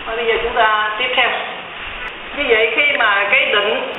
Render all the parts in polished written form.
Bây giờ chúng ta tiếp theo. Như vậy khi mà cái định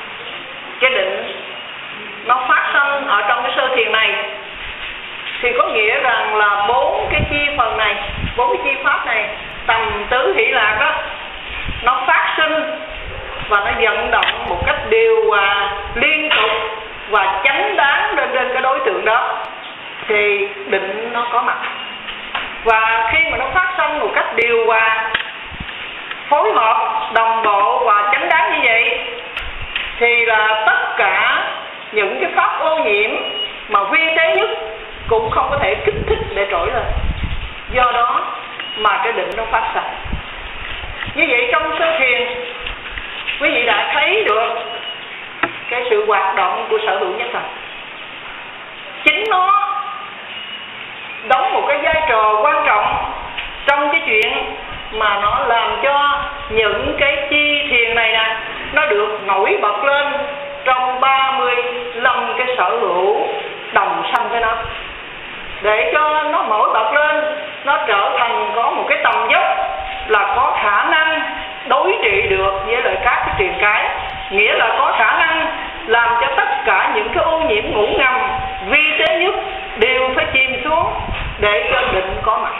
nó phát sinh ở trong cái sơ thiền này thì có nghĩa rằng là 4 cái chi phần này, 4 cái chi pháp này, tầm tứ hỷ lạc đó, nó phát sinh và nó vận động một cách điều hòa liên tục và chánh đáng lên trên cái đối tượng đó thì định nó có mặt. Và khi mà nó phát sinh một cách điều hòa, phối hợp, đồng bộ và chánh đáng như vậy thì là tất cả những cái pháp ô nhiễm mà vi tế nhất cũng không có thể kích thích để trỗi lên. Do đó mà cái định nó phát sinh. Như vậy trong sơ thiền quý vị đã thấy được cái sự hoạt động của sở hữu nhất hành. Chính nó đóng một cái vai trò quan trọng trong cái chuyện mà nó làm cho những cái chi thiền này nè nó được nổi bật lên trong 35 cái sở hữu đồng sanh với nó, để cho nó nổi bật lên, nó trở thành có một cái tầm dốc là có khả năng đối trị được với lại các cái triền cái, nghĩa là có khả năng làm cho tất cả những cái ô nhiễm ngủ ngầm vi tế nhất đều phải chìm xuống để cho định có mặt.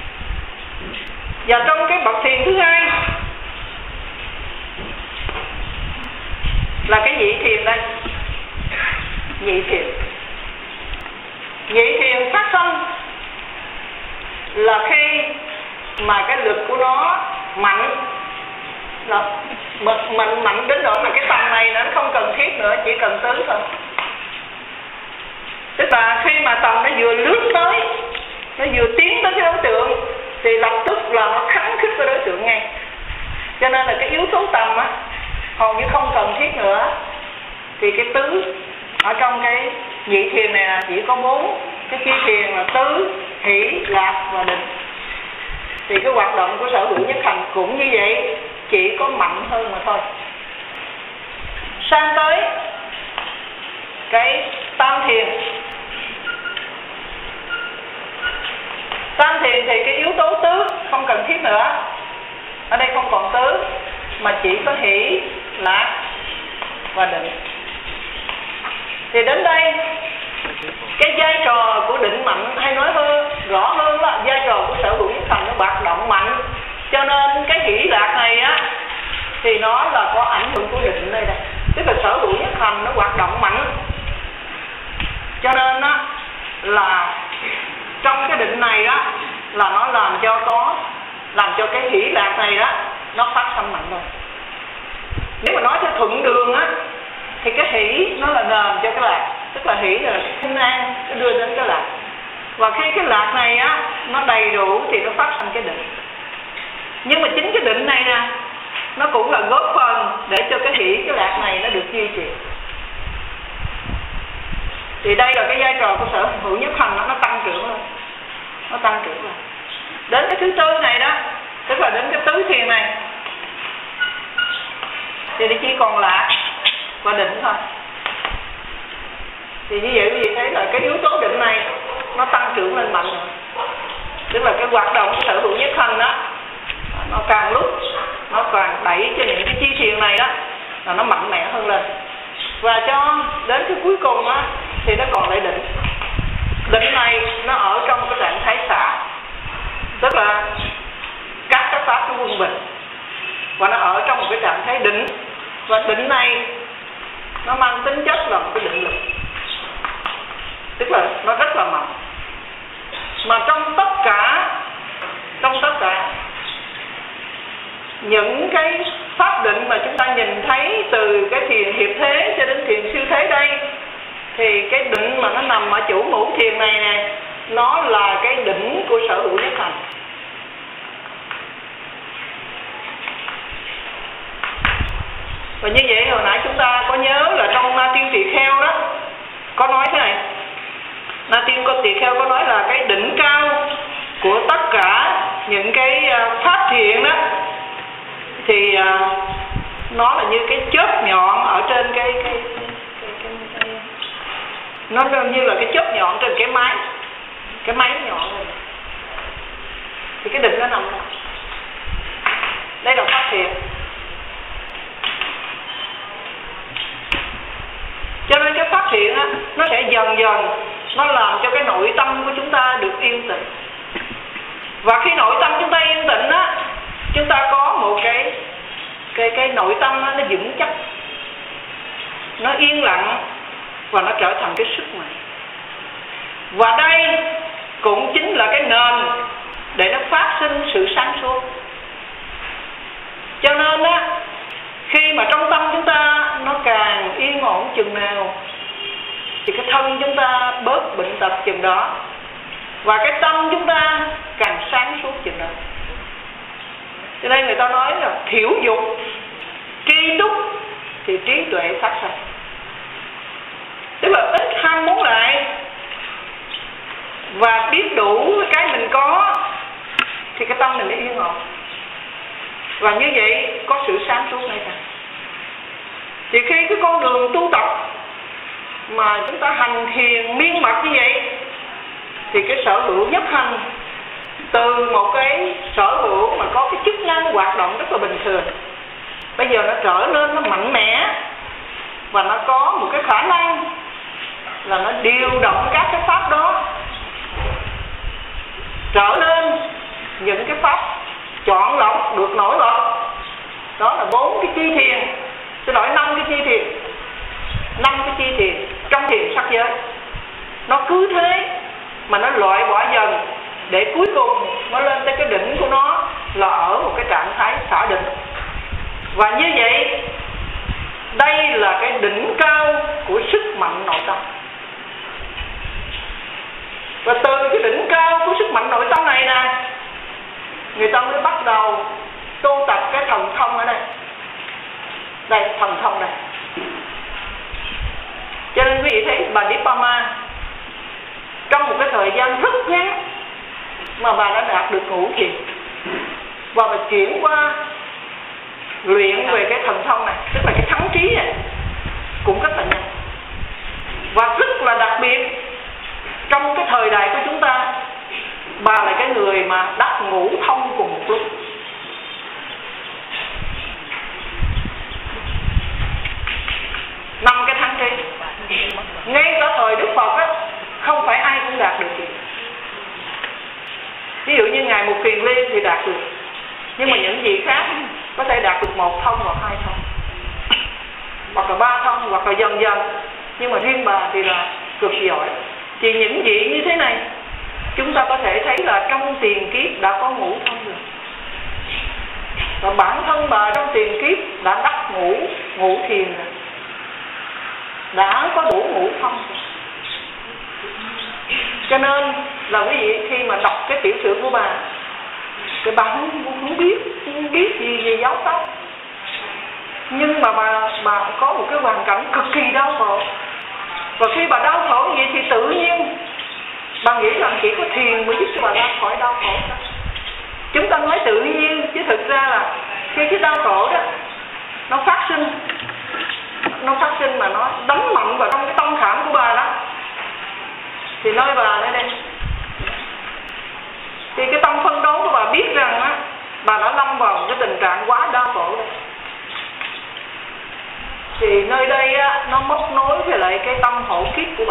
Và trong cái bậc thiền thứ hai là cái nhị thiền đây. Nhị thiền phát sinh là khi mà cái lực của nó mạnh, là mạnh đến nỗi mà cái tầm này nó không cần thiết nữa, chỉ cần tứ thôi. Tức là khi mà tầm nó vừa lướt tới, nó vừa tiến tới cái đối tượng thì lập tức là nó kháng khích với đối tượng ngay. Cho nên là cái yếu tố tầm á hầu như không cần thiết nữa. Thì cái tứ ở trong cái nhị thiền này là chỉ có 4 cái chi thiền là tứ, hỷ, lạc và định. Thì cái hoạt động của sở hữu nhất hành cũng như vậy, chỉ có mạnh hơn mà thôi. Sang tới cái tam thiền. Tam thiền thì cái yếu tố tứ không cần thiết nữa. Ở đây không còn tứ mà chỉ có hỷ, lạc và định. Thì đến đây cái vai trò của định mạnh, hay nói rõ hơn là vai trò của sở hữu nhất hành nó hoạt động mạnh. Cho nên cái hỷ lạc này á thì nó là có ảnh hưởng của định đây đây. Tức là sở hữu nhất hành nó hoạt động mạnh. Cho nên á là trong cái định này á là nó làm cho cái hỷ lạc này á nó phát sinh mạnh rồi. Nếu mà nói theo thuận đường á thì cái hỷ nó là nền cho cái lạc, tức là hỷ là thanh an đưa đến cái lạc. Và khi cái lạc này á nó đầy đủ thì nó phát sinh cái định. Nhưng mà chính cái định này nè nó cũng là góp phần để cho cái hỷ, cái lạc này nó được duy trì. Thì đây là cái vai trò của sở hữu nhất hành, nó tăng trưởng lên. Nó tăng trưởng lên. Đến cái thứ tư này đó, tức là đến cái tứ thiền này thì nó chỉ còn lạc và định thôi. Thì như vậy quý vị thấy là cái yếu tố định này nó tăng trưởng lên mạnh rồi. Tức là cái hoạt động của sở hữu nhất hành đó nó càng lúc nó càng đẩy cho những cái chi thiền này đó là nó mạnh mẽ hơn lên. Và cho đến cái cuối cùng á thì nó còn lại định. Định này nó ở trong cái trạng thái xả, tức là các cái pháp nó quân bình, và nó ở trong một cái trạng thái định. Và định này nó mang tính chất là một cái định lực, tức là nó rất là mạnh. Mà trong tất cả những cái pháp định mà chúng ta nhìn thấy từ cái thiền hiệp thế cho đến thiền siêu thế đây, thì cái định mà nó nằm ở chủ ngũ thiền này nè, nó là cái đỉnh của sở hữu nhất hành. Và như vậy hồi nãy chúng ta có nhớ là trong Na Tiên Tỳ Kheo đó có nói thế này. Na Tiên Tỳ Kheo có nói là cái đỉnh cao của tất cả những cái pháp thiện đó thì nó là như cái chớp nhọn ở trên cái nó như là cái chớp nhọn trên cái máy nhọn này. Thì cái định nó nằm đó. được yên tĩnh. Và khi nội tâm chúng ta yên tĩnh á, chúng ta có một cái nội tâm nó vững chắc, nó yên lặng và nó trở thành cái sức mạnh. Và đây cũng chính là cái nền để nó phát sinh sự sáng suốt. Cho nên á, khi mà trong tâm chúng ta nó càng yên ổn chừng nào thì cái thân chúng ta bớt bệnh tật chừng đó, và cái tâm chúng ta càng sáng suốt chừng đó. Cho nên người ta nói là thiểu dục tri túc thì trí tuệ phát sinh. Tức là ít ham muốn lại và biết đủ cái mình có thì cái tâm mình nó yên ổn. Và như vậy có sự sáng suốt ngay cả. Thì khi cái con đường tu tập mà chúng ta hành thiền miên mật như vậy thì cái sở hữu nhất hành từ một cái sở hữu mà có cái chức năng hoạt động rất là bình thường, bây giờ nó trở nên nó mạnh mẽ và nó có một cái khả năng là nó điều động các cái pháp đó trở nên những cái pháp chọn lọc được nổi bật. Đó là 4 cái chi thiền, xin lỗi 5 cái chi thiền, 5 cái chi thiền trong thiền sắc giới. Nó cứ thế mà nó loại bỏ dần để cuối cùng nó lên tới cái đỉnh của nó là ở một cái trạng thái xả định. Và như vậy đây là cái đỉnh cao của sức mạnh nội tâm. Và từ cái đỉnh cao của sức mạnh nội tâm này nè, người ta mới bắt đầu tu tập cái thần thông ở đây. Đây, thần thông đây. Cho nên quý vị thấy bà Dipama trong một cái thời gian rất ngắn mà bà đã đạt được ngũ thiền, và bà chuyển qua luyện về cái thần thông này, tức là cái thắng trí này cũng rất là nhanh. Và rất là đặc biệt trong cái thời đại của chúng ta, bà là cái người mà đắc ngũ thông cùng một lúc. Năm cái thắng trí. Ngay cả thời Đức Phật á, không phải ai cũng đạt được gì. Ví dụ như Ngài Mục Kiền Liên thì đạt được, nhưng mà những vị khác có thể đạt được 1 thông hoặc 2 thông, hoặc là 3 thông, hoặc là dần dần. Nhưng mà riêng bà thì là cực giỏi. Thì những vị như thế này chúng ta có thể thấy là trong tiền kiếp đã có ngũ thông rồi. Và bản thân bà trong tiền kiếp đã đắc ngũ thiền rồi, đã có đủ ngũ thông rồi. Cho nên là quý vị khi mà đọc cái tiểu sử của bà thì bà không biết gì về giáo pháp. Nhưng mà bà có một cái hoàn cảnh cực kỳ đau khổ. Và khi bà đau khổ vậy thì tự nhiên bà nghĩ rằng chỉ có thiền mới giúp cho bà ra khỏi đau khổ đó. Chúng ta nói tự nhiên, chứ thực ra là khi cái đau khổ đó nó phát sinh mà nó đánh mạnh vào trong cái tâm khảm của bà đó, thì nơi bà ở đây thì cái tâm phân đấu của bà biết rằng á, bà đã lâm vào một cái tình trạng quá đau khổ đây. Thì nơi đây á, nó móc nối với lại cái tâm hộ kiếp của bà,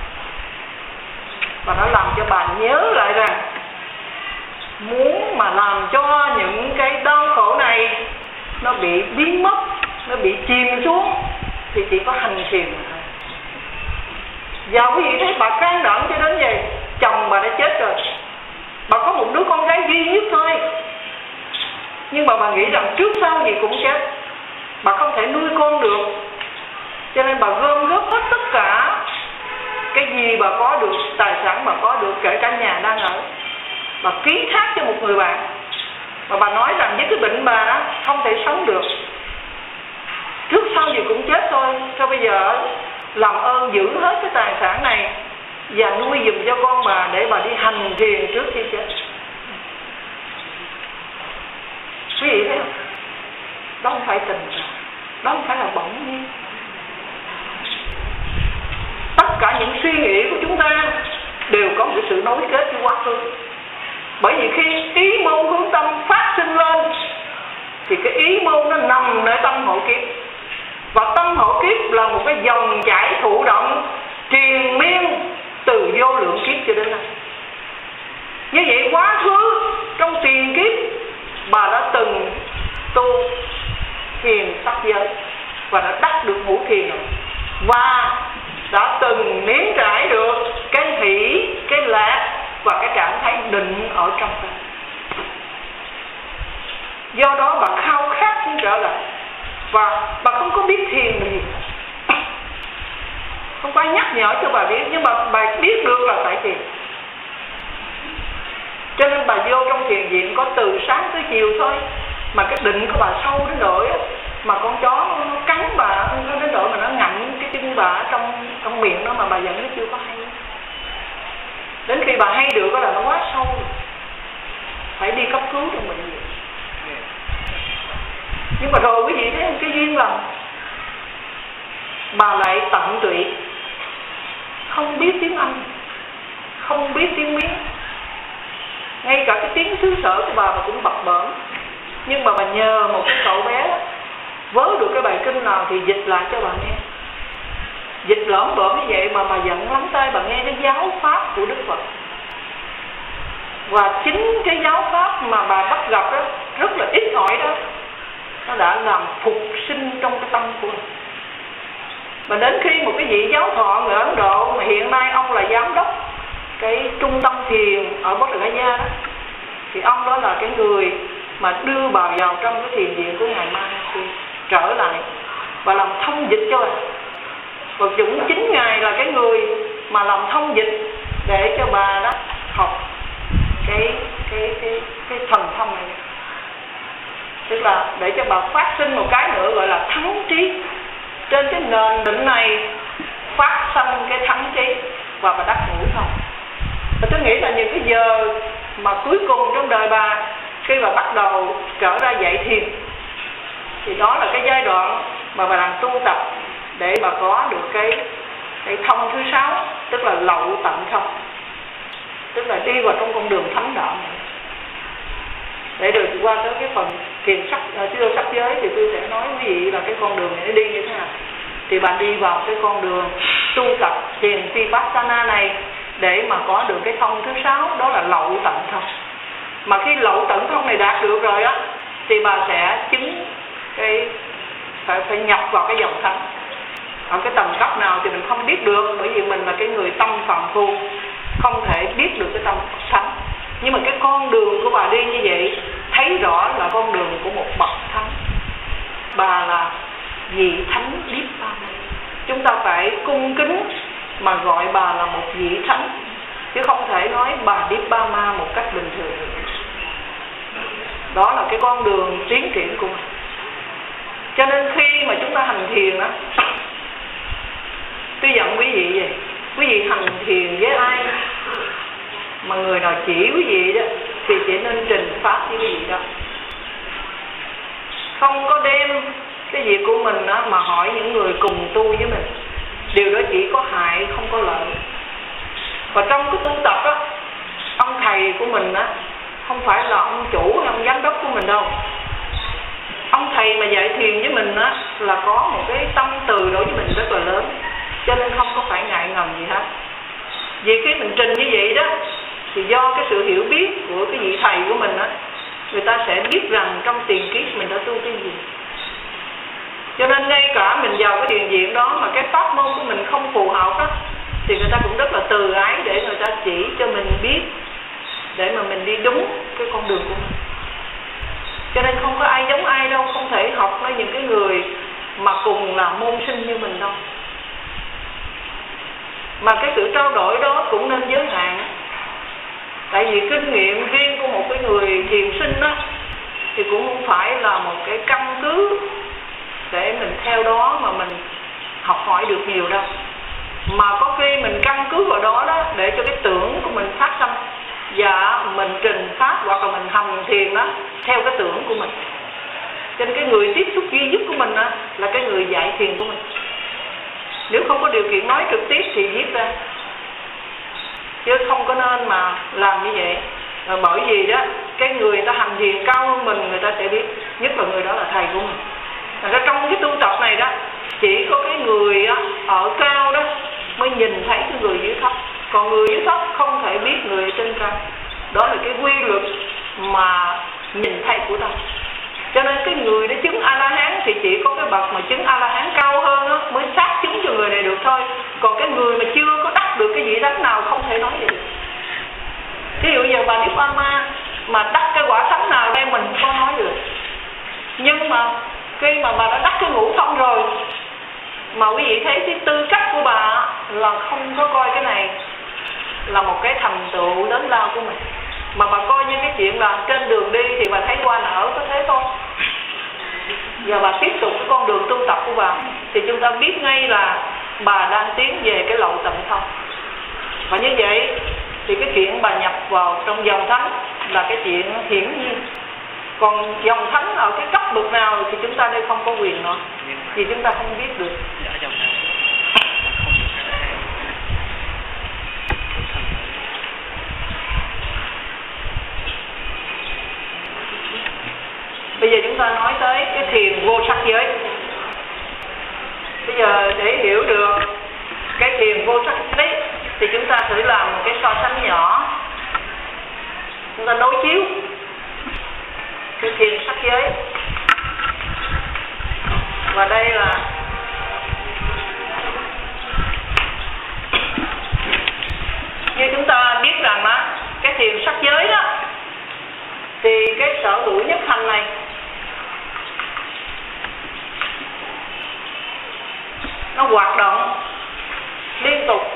và nó làm cho bà nhớ lại rằng muốn mà làm cho những cái đau khổ này nó bị biến mất, nó bị chìm xuống thì chỉ có hành thiền mà thôi. Và quý vị thấy bà can đảm cho đến vậy. Chồng bà đã chết rồi, bà có một đứa con gái duy nhất thôi, nhưng mà bà nghĩ rằng trước sau gì cũng chết, bà không thể nuôi con được. Cho nên bà gom góp hết tất cả cái gì bà có được, tài sản bà có được, kể cả nhà đang ở, bà ký thác cho một người bạn. Và bà nói rằng với cái bệnh bà đó không thể sống được, trước sau gì cũng chết thôi. Sao bây giờ làm ơn giữ hết cái tài sản này và nuôi giùm cho con bà để bà đi hành thiền trước khi chết. Quý vị thấy không? Đó không phải tình, đó không phải là bỗng nhiên. Tất cả những suy nghĩ của chúng ta đều có một sự nối kết với quá khứ. Bởi vì khi ý môn hướng tâm phát sinh lên thì cái ý môn nó nằm nơi tâm hộ kiếp. Và tâm hộ kiếp là một cái dòng chảy thụ động triền miên từ vô lượng kiếp cho đến nay. Như vậy quá khứ trong tiền kiếp bà đã từng tu thiền sắc giới và đã đắc được ngũ thiền rồi, và đã từng nếm trải được cái hỷ, cái lạc và cái trạng thái định ở trong tâm. Do đó bà khao khát muốn trở lại, và bà không có biết thiền là gì, không có ai nhắc nhở cho bà biết, nhưng mà bà biết được là phải thiền. Cho nên bà vô trong thiền viện có từ sáng tới chiều thôi, mà cái định của bà sâu đến nỗi mà con chó nó cắn bà đến nỗi mà nó ngậm cái chân bà trong miệng nó, mà bà vẫn chưa có hay. Đến khi bà hay được đó là nó quá sâu, phải đi cấp cứu trong bệnh viện. Nhưng mà rồi quý vị thấy cái duyên lành, bà lại tận tụy, không biết tiếng Anh, không biết tiếng Miến, ngay cả cái tiếng xứ sở của bà cũng bập bợm. Nhưng mà bà nhờ một cái cậu bé vớ được cái bài kinh nào thì dịch lại cho bà nghe. Dịch lỡm bợm như vậy mà bà giận lắm tay, bà nghe cái giáo pháp của Đức Phật. Và chính cái giáo pháp mà bà bắt gặp đó, rất là ít ỏi đó, nó đã làm phục sinh trong cái tâm của mình. Và đến khi một cái vị giáo thọ người Ấn Độ, mà hiện nay ông là giám đốc cái trung tâm thiền ở Bắc Đại Gia đó, thì ông đó là cái người mà đưa bà vào trong cái thiền viện của Ngài Maharishi trở lại và làm thông dịch cho bà. Và cũng chính Ngài là cái người mà làm thông dịch để cho bà đó học cái thần thông này. Tức là để cho bà phát sinh một cái nữa gọi là thắng trí. Trên cái nền định này phát sinh cái thắng trí và bà đắc ngũ thông. Và tôi nghĩ là những cái giờ mà cuối cùng trong đời bà, khi bà bắt đầu trở ra dạy thiền, thì đó là cái giai đoạn mà bà đang tu tập để bà có được cái thông thứ 6, tức là lậu tận thông, tức là đi vào trong con đường thánh đạo này. Để được qua tới cái phần thiền sắc giới thì tôi sẽ nói quý vị là cái con đường này nó đi như thế nào. Thì bạn đi vào cái con đường tu tập thiền Vipassana này để mà có được cái thông thứ 6, đó là lậu tận thông. Mà khi lậu tận thông này đạt được rồi á, thì bà sẽ chứng cái phải nhập vào cái dòng thánh. Ở cái tầng cấp nào thì mình không biết được, bởi vì mình là cái người tâm phàm phu, không thể biết được cái tâm thánh. Nhưng mà cái con đường của bà đi như vậy, thấy rõ là con đường của một bậc thánh. Bà là vị thánh biết bao. Chúng ta phải cung kính mà gọi bà là một vị thánh, chứ không thể nói bà Dipa Ma một cách bình thường. Đó là cái con đường tiến triển của mình. Cho nên khi mà chúng ta hành thiền đó, tôi dặn quý vị vậy, quý vị hành thiền với ai mà người nào chỉ quý vị đó thì chỉ nên trình pháp với quý vị đó. Không có đem cái việc của mình đó mà hỏi những người cùng tu với mình. Điều đó chỉ có hại, không có lợi. Và trong cái tu tập á, ông thầy của mình á không phải là ông chủ hay ông giám đốc của mình đâu. Ông thầy mà dạy thiền với mình á là có một cái tâm từ đối với mình rất là lớn, cho nên không có phải ngại ngần gì hết. Vì khi mình trình như vậy đó, thì do cái sự hiểu biết của cái vị thầy của mình á, người ta sẽ biết rằng trong tiền kiếp mình đã tu cái gì. Cho nên ngay cả mình vào cái thiền viện đó mà cái pháp môn của mình không phù hợp đó, thì người ta cũng rất là từ ái để người ta chỉ cho mình biết, để mà mình đi đúng cái con đường của mình. Cho nên không có ai giống ai đâu, không thể học với những cái người mà cùng là môn sinh như mình đâu. Mà cái sự trao đổi đó cũng nên giới hạn. Tại vì kinh nghiệm riêng của một cái người thiền sinh đó thì cũng không phải là một cái căn cứ để mình theo đó mà mình học hỏi được nhiều đâu. Mà có khi mình căn cứ vào đó đó để cho cái tưởng của mình phát sinh, và mình trình pháp hoặc là mình hành thiền đó theo cái tưởng của mình. Cho nên cái người tiếp xúc duy nhất của mình đó là cái người dạy thiền của mình. Nếu không có điều kiện nói trực tiếp thì viết ra, chứ không có nên mà làm như vậy. Bởi vì đó, cái người ta hành thiền cao hơn mình, người ta sẽ biết, nhất là người đó là thầy của mình. Ra trong cái tu tập này đó, chỉ có cái người ở cao đó mới nhìn thấy cái người dưới thấp, còn người dưới thấp không thể biết người ở trên cao. Đó là cái quy luật mà nhìn thấy của ta. Cho nên cái người đã chứng A-la-hán thì chỉ có cái bậc mà chứng A-la-hán cao hơn đó, mới xác chứng cho người này được thôi. Còn cái người mà chưa có đắc được cái vị thánh nào không thể nói gì được. Ví dụ giờ bà Nibbana mà đắc cái quả thánh nào đây mình không có nói được. Nhưng mà khi mà bà đã đắc cái ngũ thông rồi, mà quý vị thấy cái tư cách của bà là không có coi cái này là một cái thành tựu lớn lao của mình, mà bà coi như cái chuyện là trên đường đi thì bà thấy qua nở có thế thôi. Giờ bà tiếp tục cái con đường tu tập của bà thì chúng ta biết ngay là bà đang tiến về cái lậu tận thông. Và như vậy thì cái chuyện bà nhập vào trong dòng thánh là cái chuyện hiển nhiên. Còn dòng thánh ở cái cấp bậc nào thì chúng ta đây không có quyền nữa, vì chúng ta không biết được. Bây giờ chúng ta nói tới cái thiền vô sắc giới. Bây giờ để hiểu được cái thiền vô sắc giới thì chúng ta thử làm một cái so sánh nhỏ. Chúng ta đối chiếu cái thiền sắc giới. Và đây là như chúng ta biết rằng đó, cái thiền sắc giới đó thì cái sở hữu nhất thành này nó hoạt động liên tục,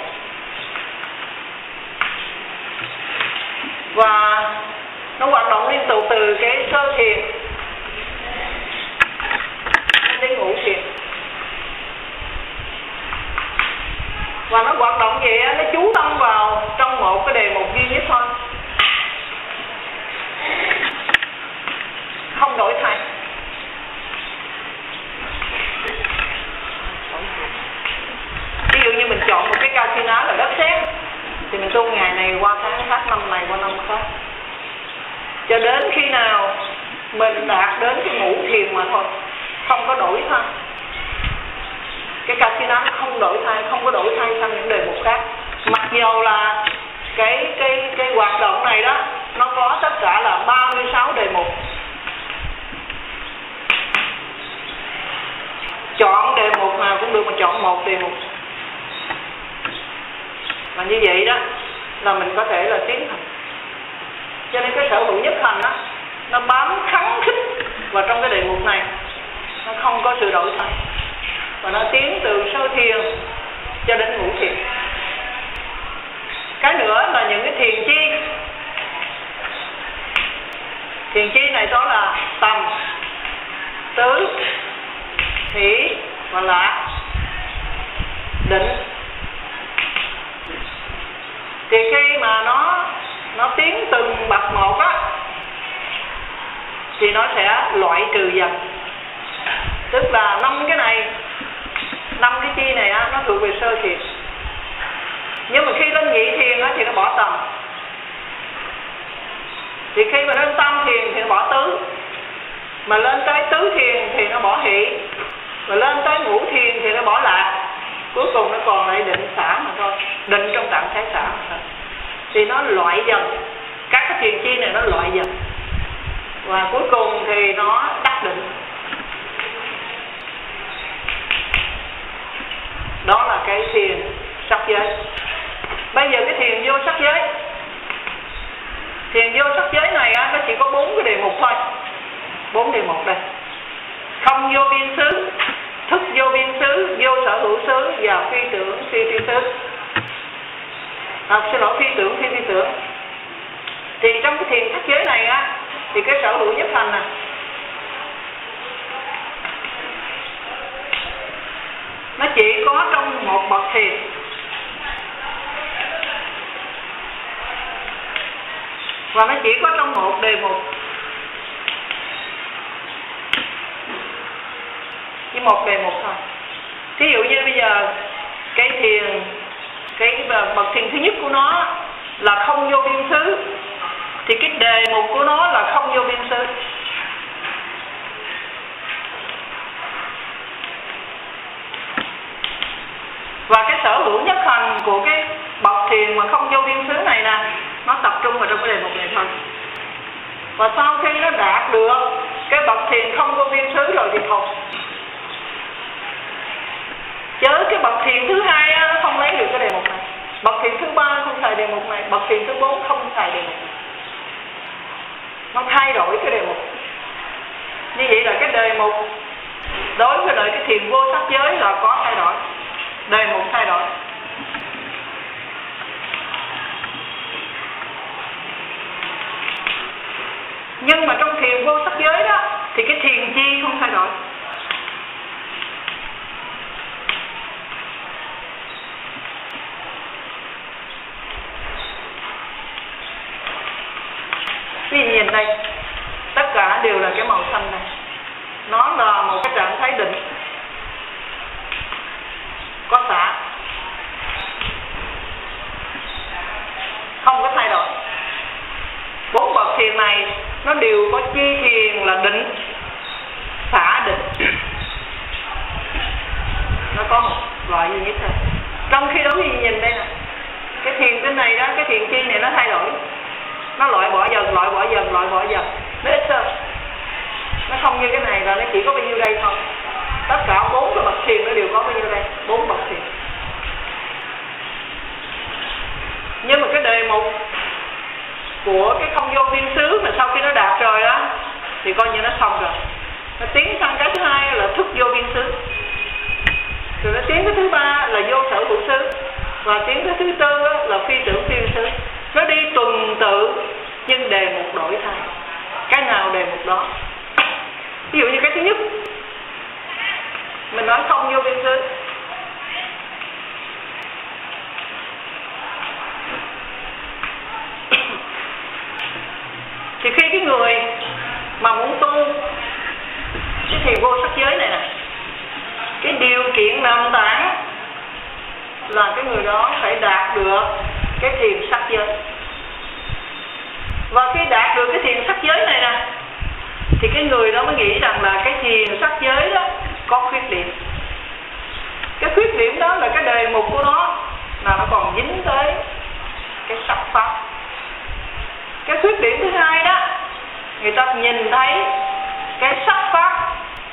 và nó hoạt động liên tục từ cái sơ thiền đến ngũ thiền. Và nó hoạt động vậy nó chú tâm vào trong một cái đề mục duy nhất thôi, không đổi thay. Ví dụ như mình chọn một cái casino là đất sét thì mình tu ngày này qua tháng khác, năm này qua năm khác, cho đến khi nào mình đạt đến cái ngũ thiền mà thôi, không có đổi thay. Cái casino nó không đổi thay, không có đổi thay sang những đề mục khác. Mặc dù là cái hoạt động này đó nó có tất cả là 36 đề mục. Chọn đề mục nào cũng được, mà chọn một đề mục. Và như vậy đó là mình có thể là tiến hành. Cho nên cái sở hữu nhất hành đó nó bám khắng khích vào trong cái đề mục này, nó không có sự đổi thay, và nó tiến từ sơ thiền cho đến ngũ thiền. Cái nữa là những cái thiền chi. Thiền chi này đó là tầm, tứ, hỷ và lạc, định. Thì khi mà nó tiến từng bậc một á thì nó sẽ loại trừ dần. Tức là 5 cái này, 5 cái chi này á, nó thuộc về sơ thiền. Nhưng mà khi lên nhị thiền á thì nó bỏ tầm. Thì khi mà lên tam thiền thì nó bỏ tứ. Mà lên tới tứ thiền thì nó bỏ hỷ. Và lên tới ngũ thiền thì nó bỏ lạc. Cuối cùng nó còn lại định xả mà thôi, định trong trạng thái xả mà thôi. Thì nó loại dần, các cái thiền chi này nó loại dần, và cuối cùng thì nó đắc định. Đó là cái thiền sắc giới. Bây giờ cái thiền vô sắc giới. Thiền vô sắc giới này á, nó chỉ có 4 cái đề mục thôi. 4 đề mục đây: không vô biên xứ, thức vô biên xứ, vô sở hữu xứ và phi tưởng phi phi xứ. Xin lỗi, phi tưởng phi phi tưởng. Thì trong cái thiền sắc giới này á, thì cái sở hữu nhất thành nè, nó chỉ có trong một bậc thiền. Và nó chỉ có trong một đề mục. Chỉ một đề mục thôi. Thí dụ như bây giờ cái thiền, cái bậc thiền thứ nhất của nó là không vô biên xứ, thì cái đề mục của nó là không vô biên xứ. Và cái sở hữu nhất hành của cái bậc thiền mà không vô biên xứ này nè, nó tập trung vào trong cái đề mục này thôi. Và sau khi nó đạt được cái bậc thiền không vô biên xứ rồi thì thôi. Chớ cái bậc thiền thứ hai á, nó không lấy được cái đề mục này. Bậc thiền thứ ba không xài đề mục này. Bậc thiền thứ 4 không xài đề mục này. Nó thay đổi cái đề mục. Như vậy là cái đề mục đối với lại cái thiền vô sắc giới là có thay đổi. Đề mục thay đổi. Nhưng mà trong thiền vô sắc giới đó thì cái thiền chi không thay đổi. Quý vị nhìn đây, tất cả đều là cái màu xanh này. Nó là một cái trạng thái định, có xả, không có thay đổi. 4 bậc thiền này nó đều có chi thiền là định, xả định. Nó có một loại duy nhất thôi. Trong khi đó quý vị nhìn đây nè, cái thiền cái này đó, cái thiền chi này nó thay đổi. Nó loại bỏ dần, loại bỏ dần, loại bỏ dần. Nó ít hơn. Nó không như cái này là nó chỉ có bao nhiêu đây thôi. Tất cả 4 cái bậc thiền nó đều có bao nhiêu đây, 4 bậc thiền. Nhưng mà cái đề mục của cái không vô biên xứ mà sau khi nó đạt rồi đó thì coi như nó xong rồi. Nó tiến sang cái thứ hai là thức vô biên xứ. Rồi nó tiến cái thứ ba là vô sở hữu xứ. Và tiến cái thứ tư là phi tưởng phi xứ. Nó đi tuần tự nhưng đề mục đổi thay. Cái nào đề mục đó. Ví dụ như cái thứ nhất, mình nói không vô biên xứ. Thì khi cái người mà muốn tu cái thiền vô sắc giới này nè, cái điều kiện nền tảng là cái người đó phải đạt được cái thiền sắc giới. Và khi đạt được cái thiền sắc giới này nè thì cái người đó mới nghĩ rằng là cái thiền sắc giới đó có khuyết điểm. Cái khuyết điểm đó là cái đề mục của nó là nó còn dính tới cái sắc pháp. Cái khuyết điểm thứ hai đó, người ta nhìn thấy cái sắc pháp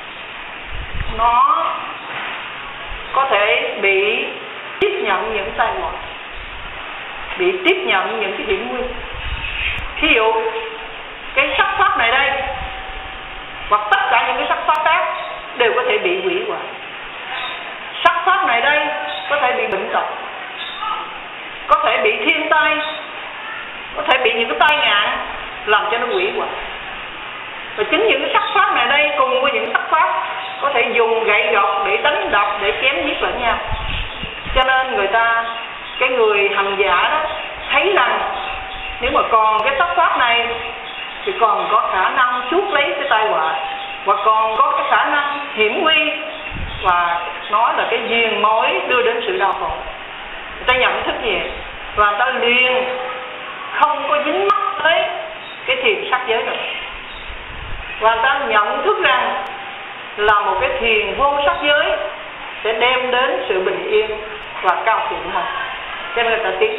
nó có thể bị tiếp nhận những tai họa, bị tiếp nhận những cái hiểm nguy. Thí dụ cái sắc pháp này đây hoặc tất cả những cái sắc pháp khác đều có thể bị hủy hoại. Sắc pháp này đây có thể bị bệnh tật, có thể bị thiên tai, có thể bị những cái tai nạn làm cho nó hủy hoại. Và chính những cái sắc pháp này đây cùng với những sắc pháp có thể dùng gậy gộc để đánh đập, để chém giết lẫn nhau. Cho nên người ta, cái người hành giả đó thấy rằng nếu mà còn cái sắc pháp này thì còn có khả năng chuốc lấy cái tai họa, và còn có cái khả năng hiểm nguy, và nó là cái duyên mối đưa đến sự đau khổ. Người ta nhận thức gì vậy? Và người ta liền không có dính mắc tới cái thiền sắc giới nữa. Và người ta nhận thức rằng là một cái thiền vô sắc giới sẽ đem đến sự bình yên và cao thượng hơn. Cho nên người ta tiến.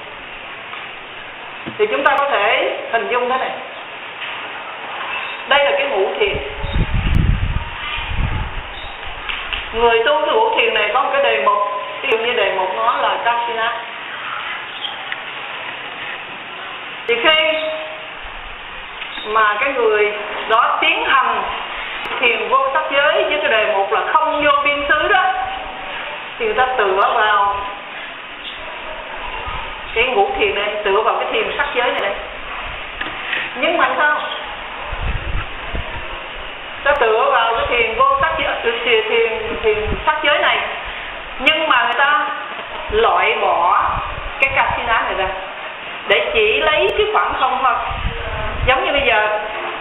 Thì chúng ta có thể hình dung thế này. Đây là cái ngũ thiền. Người tu cái ngũ thiền này có một cái đề mục. Ví dụ như đề mục nó là Kasina. Thì khi mà cái người đó tiến hành thiền vô sắc giới với cái đề mục là không vô biên xứ đó, thì người ta tựa vào cái ngũ thiền này, tựa vào cái thiền sắc giới này đây. Nhưng mà sao? Ta tựa vào cái thiền vô sắc giới, thiền sắc giới này, nhưng mà người ta loại bỏ cái Kasina này ra để chỉ lấy cái khoảng không thôi. Giống như bây giờ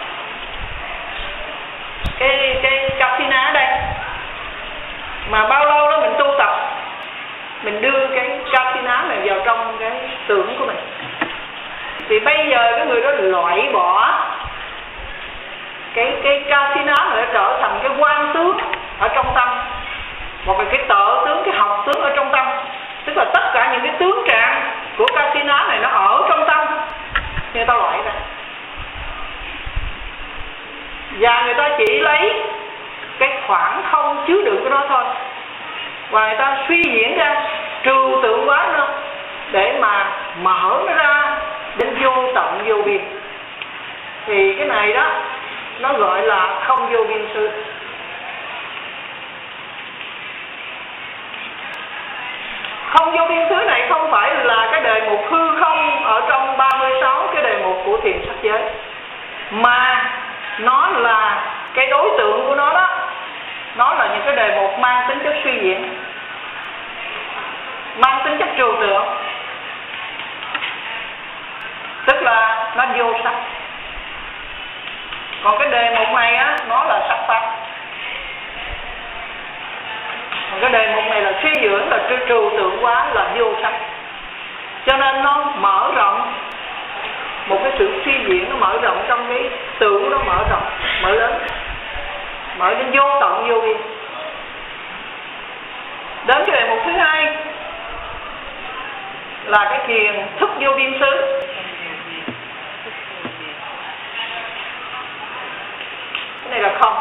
cái Kasina ở đây, mà bao lâu đó mình tu tập, mình đưa cái Kasina này vào trong cái tưởng của mình, thì bây giờ cái người đó loại bỏ cái Kasina này trở thành cái quan tướng ở trong tâm, hoặc là cái tợ tướng, cái học tướng ở trong tâm. Tức là tất cả những cái tướng trạng của Kasina này nó ở trong tâm, người ta loại ra, và người ta chỉ lấy cái khoảng không chứa đựng của nó thôi, và người ta suy diễn ra, trừu tượng hóa nó để mà mở nó ra đến vô tận vô biên. Thì cái này đó nó gọi là không vô biên xứ. Không vô biên xứ này không phải là cái đề mục hư không ở trong 36 cái đề mục của thiền sắc giới, mà nó là cái đối tượng của nó đó. Nó là những cái đề mục mang tính chất suy diễn, mang tính chất trừu tượng, tức là nó vô sắc. Còn cái đề mục này á, nó là sắc pháp. Còn cái đề mục này là suy dưỡng, là trừu tượng hóa, là vô sắc. Cho nên nó mở rộng một cái sự suy diễn, nó mở rộng trong cái tưởng, nó mở rộng, mở lớn, mở đến vô tận vô biên. Đến cái đề mục thứ hai là cái thiền thức vô biên xứ. Cái này là không.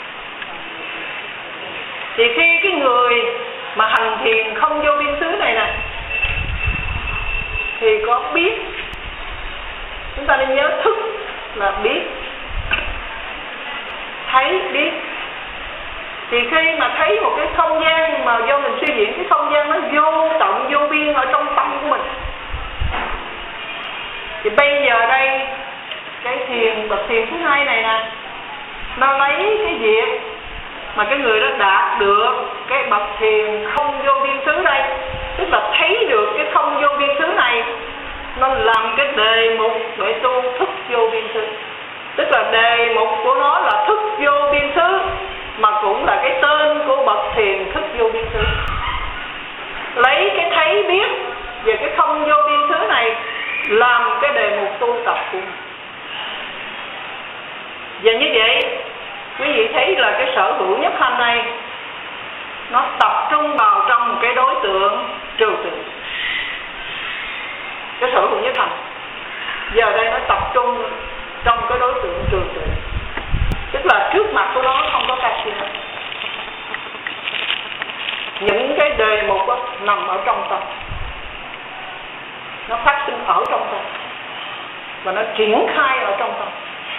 Thì khi cái người mà hành thiền không vô biên xứ này nè, thì có biết, chúng ta nên nhớ thức là biết, thấy biết. Thì khi mà thấy một cái không gian mà do mình suy diễn, cái không gian nó vô tận vô biên ở trong tâm của mình, thì bây giờ đây cái thiền, bậc thiền thứ hai này nè, nó lấy cái việc mà cái người đó đạt được cái bậc thiền không vô biên xứ đây, tức là thấy được cái không vô biên xứ này, nó làm cái đề mục để tu thức vô biên xứ. Tức là đề mục của nó là thức vô biên xứ, mà cũng là cái tên của bậc thiền thức vô biên xứ. Lấy cái thấy biết về cái không vô biên xứ này làm cái đề mục tu tập của mình. Và như vậy quý vị thấy là cái sở hữu nhất hành này nó tập trung vào trong một cái đối tượng trừu tượng. Cái sở hữu nhất hành giờ đây nó tập trung trong cái đối tượng trừu tượng, tức là trước mặt của nó không có cái gì hết. Những cái đề mục đó nằm ở trong tâm, nó phát sinh ở trong tâm và nó triển khai ở trong tâm.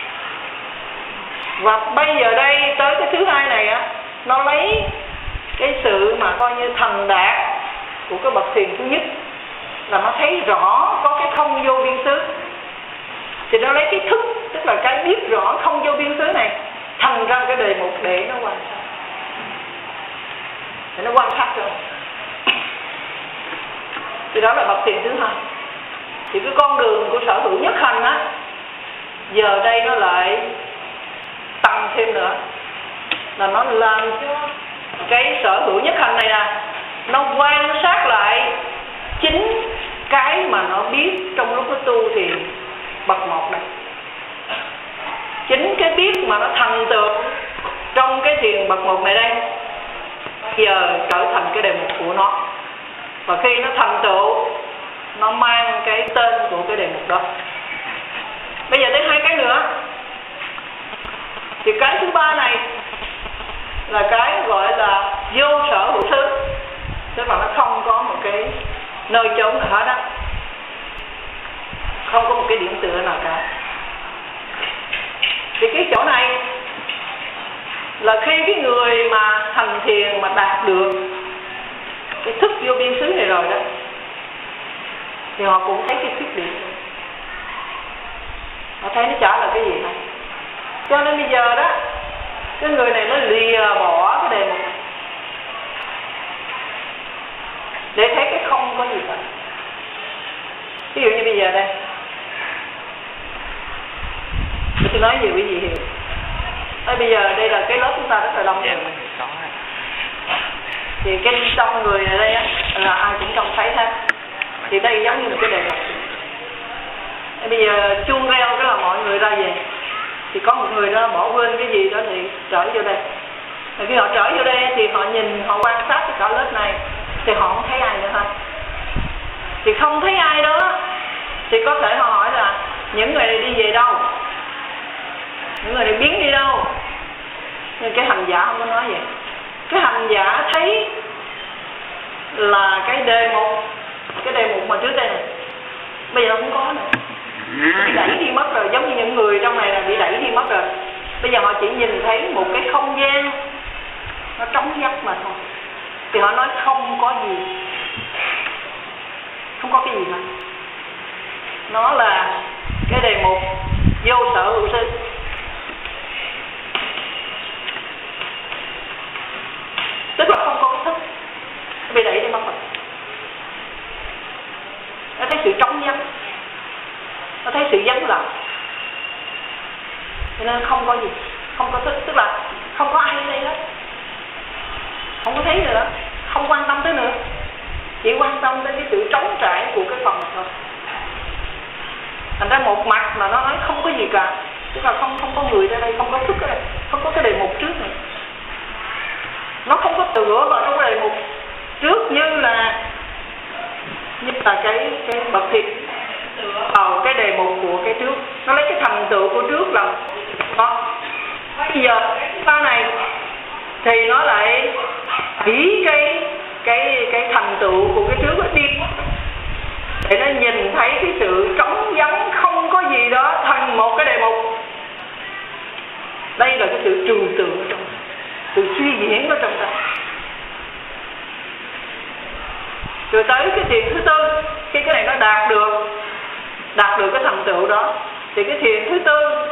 Và bây giờ đây tới cái thứ hai này á, nó lấy cái sự mà coi như thành đạt của cái bậc thiền thứ nhất, là nó thấy rõ có cái không vô biên xứ, thì nó lấy cái thức, tức là cái biết rõ không vô biên xứ này, thành ra cái đề mục để nó quan sát, để nó quan sát rồi. Thì đó là bậc thiền thứ hai. Thì cái con đường của sở hữu nhất hành á, giờ đây nó lại tăng thêm nữa, là nó làm cho cái sở hữu nhất hành này nè, nó quan sát lại chính cái mà nó biết trong lúc nó tu thì bậc một này. Chính cái biết mà nó thành tựu trong cái thiền bậc một này đây, giờ trở thành cái đề mục của nó. Và khi nó thành tựu, nó mang cái tên của cái đề mục đó. Bây giờ tới hai cái nữa. Thì cái thứ ba này là cái gọi là vô sở hữu xứ, tức là nó không có một cái nơi chốn nào hết á, không có một cái điểm tựa nào cả. Thì cái chỗ này là khi cái người mà hành thiền mà đạt được cái thức vô biên xứ này rồi đó, thì họ cũng thấy cái khuyết điểm, họ thấy nó chả là cái gì hết. Cho nên bây giờ đó, cái người này mới lìa bỏ cái đề mục để thấy cái không có gì cả. Ví dụ như bây giờ đây, tôi nói gì quý vị hiểu. Bây giờ đây là cái lớp chúng ta rất là đông. Thì cái trong người ở đây á, là ai cũng trông thấy hết. Thì đây giống như một cái đề mục. Bây giờ chuông reo cái là mọi người ra về. Thì có một người đó bỏ quên cái gì đó thì trở vô đây. Rồi khi họ trở vô đây thì họ nhìn, họ quan sát cái cả lớp này, thì họ không thấy ai nữa hết. Thì không thấy ai đó, thì có thể họ hỏi là những người này đi về đâu, những người này biến đi đâu. Nhưng cái hành giả không có nói vậy. Cái hành giả thấy là cái đề mục mà trước đây này bây giờ không có nữa, bị đẩy đi mất rồi. Giống như những người trong này là bị đẩy đi mất rồi. Bây giờ họ chỉ nhìn thấy một cái không gian nó trống vắng mà thôi. Thì họ nói không có gì, không có cái gì hết. Nó là cái đề mục vô sở hữu sinh. Tức là không có cái thức, bị đẩy đi mất rồi. Nó thấy sự trống vắng, nó thấy sự vắng lặng, cho nên không có gì, không có thức. Tức là không có ai ở đây hết, không có thấy nữa, không quan tâm tới nữa, chỉ quan tâm đến cái sự trống trải của cái phần thôi. Thành ra một mặt là nó nói không có gì cả, tức là không có người ở đây, không có thức ở đây, không có cái đề mục trước này. Nó không có tựa vào trong cái đề mục trước như là cái bậc thiền vào cái đề mục của cái trước. Nó lấy cái thành tựu của trước là đó. Bây giờ sau này thì nó lại chỉ cái thành tựu của cái trước nó đi để nó nhìn thấy cái sự trống vắng không có gì đó thành một cái đề mục. Đây là cái sự trừu tượng ở trong, sự suy diễn ở trong ta. Rồi tới cái thiền thứ tư, khi cái này nó đạt được cái thành tựu đó, thì cái thiền thứ tư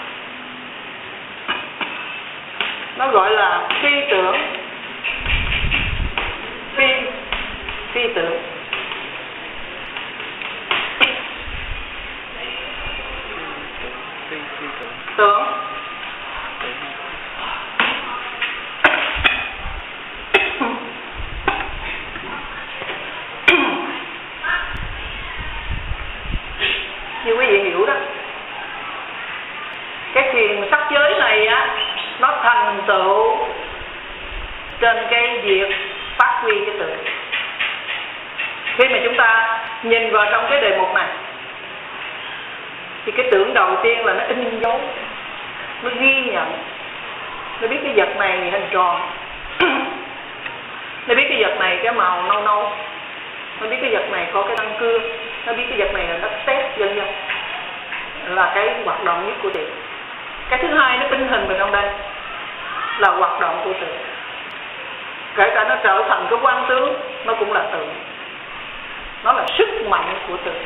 nó gọi là phi tưởng. Phi tưởng. Tưởng. Như quý vị hiểu đó, cái thiền sắc giới này á, nó thành tựu trên cái việc phát huy cái tưởng. Khi mà chúng ta nhìn vào trong cái đề mục này thì cái tưởng đầu tiên là nó in dấu, nó ghi nhận, nó biết cái vật này hình tròn, nó biết cái vật này cái màu nâu nâu, nó biết cái vật này có cái răng cưa, nó biết cái vật này là đất sét, vân vân, là cái hoạt động nhất của tưởng. Cái thứ hai nó in hình vào trong đây là hoạt động của tưởng. Kể cả nó trở thành cái quang tướng, nó cũng là tưởng. Nó là sức mạnh của tưởng.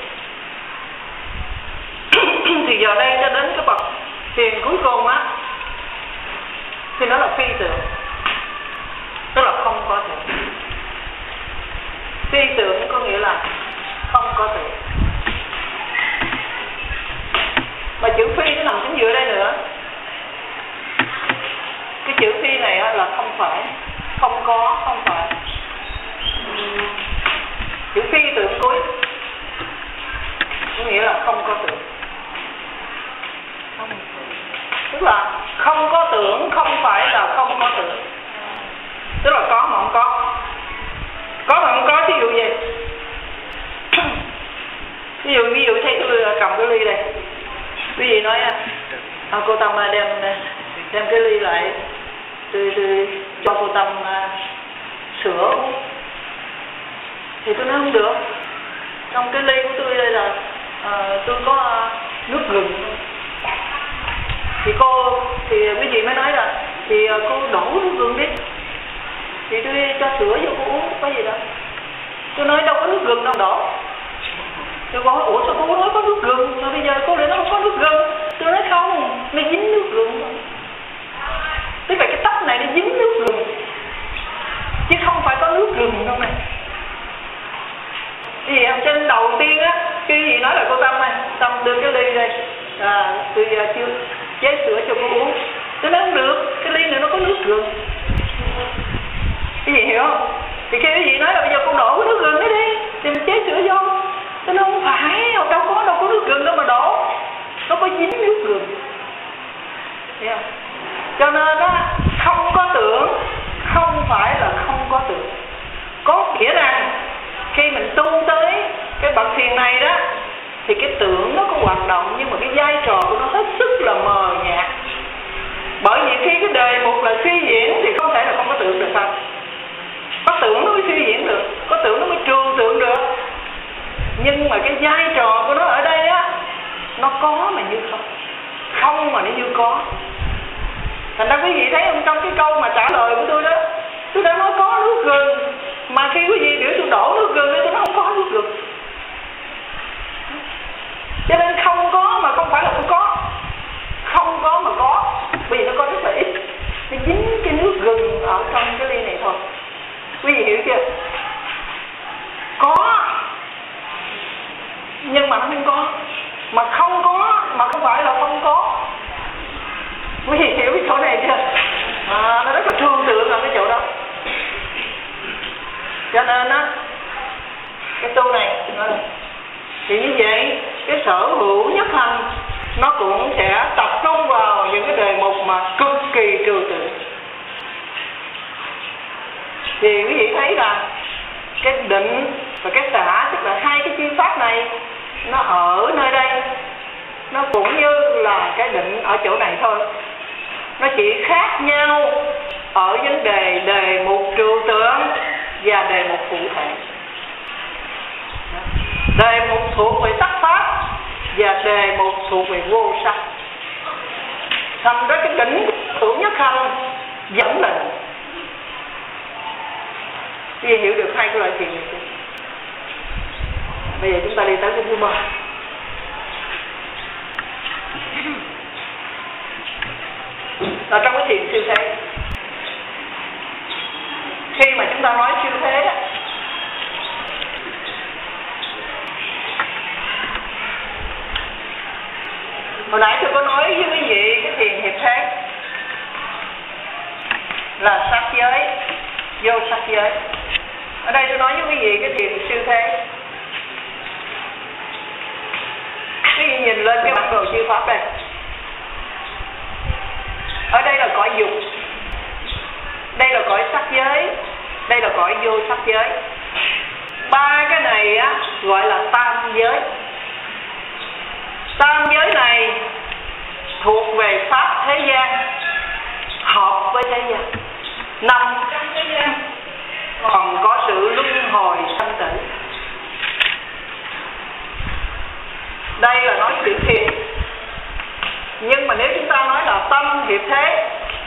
Thì giờ đây cho đến cái bậc thiền cuối cùng á, thì nó là phi tưởng, tức là không có tưởng. Phi tưởng có nghĩa là không có tưởng. Mà chữ phi nó nằm chính giữa đây nữa. Cái chữ phi này á là không phải, không có, không phải. Chữ phi tưởng cuối có nghĩa là không có tưởng. Tức là không có tưởng không phải là không có tưởng. Tức là có mà không có. Có mà không có, ví dụ gì? Ví dụ thấy tôi cầm cái ly đây, quý vị nói cô Tâm đem cái ly lại, tôi cho cô Tâm sữa uống. Thì tôi nói không được, trong cái ly của tôi đây là tôi có nước gừng. Thì quý vị mới nói là thì cô đổ nước gừng đi, thì tôi cho sữa vô cô uống, có gì đâu. Tôi nói đâu có nước gừng đâu đổ. Tôi hỏi ủa sao cô nói có nước gừng mà bây giờ cô lại nói không có nước gừng. Tôi nói không, nó dính nước gừng. Tức là cái tách này nó dính nước gừng, chứ không phải có nước gừng đâu này. Vì trên đầu tiên á, cái gì nói là cô Tâm này, Tâm đưa cái ly đây, tôi chưa chế sữa cho cô uống. Tôi nói không được, cái ly này nó có nước gừng. Cái gì hiểu không? Thì khi cái gì nói là bây giờ con đổ cái nước gừng ấy đi, thì mình chế sữa vô. Tôi nói không phải, đâu có nước gừng đâu mà đổ, nó có dính nước gừng. Hiểu không? Cho nên á, không có tưởng không phải là không có tưởng. Có nghĩa rằng khi mình tu tới cái bậc thiền này đó, thì cái tưởng nó có hoạt động, nhưng mà cái vai trò của nó hết sức là mờ nhạt. Bởi vì khi cái đề mục là suy diễn thì không thể là không có tưởng được không? Có tưởng nó mới suy diễn được, có tưởng nó mới trừu tượng được. Nhưng mà cái vai trò của nó ở đây á, nó có mà như không, không mà nó như có. Thành ra quý vị thấy không, trong cái câu mà trả lời của tôi đó, tôi đã nói có nước gừng, mà khi quý vị biểu tôi đổ nước gừng tôi nói không có nước gừng. Cho nên không có mà không phải là không có, không có mà có, vì nó có rất là ít, nó dính cái nước gừng ở trong cái ly này thôi. Quý vị hiểu chưa? Có nhưng mà nó không có, mà không có mà không phải là không có. Quý vị hiểu cái chỗ này chưa? Nó rất là thương tượng ở cái chỗ đó. Cho nên á, cái tu này thì như vậy, cái sở hữu nhất hành nó cũng sẽ tập trung vào những cái đề mục mà cực kỳ trừu tượng. Thì quý vị thấy là cái định và cái xả, tức là hai cái chuyên pháp này, nó ở nơi đây, nó cũng như là cái định ở chỗ này thôi. Nó chỉ khác nhau ở vấn đề đề mục trừu tượng và đề mục cụ thể. Đề mục thuộc về sắc pháp và đề mục thuộc về vô sắc. Thành ra cái đỉnh hữu nhất hành vẫn là định. Quý vị hiểu được hai cái loại thiền này chưa? Bây giờ chúng ta đi tới cái thứ ba. Ở trong cái thiền siêu thế, khi mà chúng ta nói siêu thế đó, hồi nãy tôi có nói với quý vị cái thiền hiệp thế là sắc giới, vô sắc giới. Ở đây tôi nói với quý vị cái thiền siêu thế. Quý vị nhìn lên cái bản đồ siêu pháp đây. Ở đây là cõi dục, đây là cõi sắc giới, đây là cõi vô sắc giới. Ba cái này á gọi là tam giới. Tam giới này thuộc về pháp thế gian, hợp với thế gian, nằm trong thế gian, còn có sự luân hồi sanh tử. Đây là nói chuyện thiền. Nhưng mà nếu chúng ta nói là tâm hiệp thế,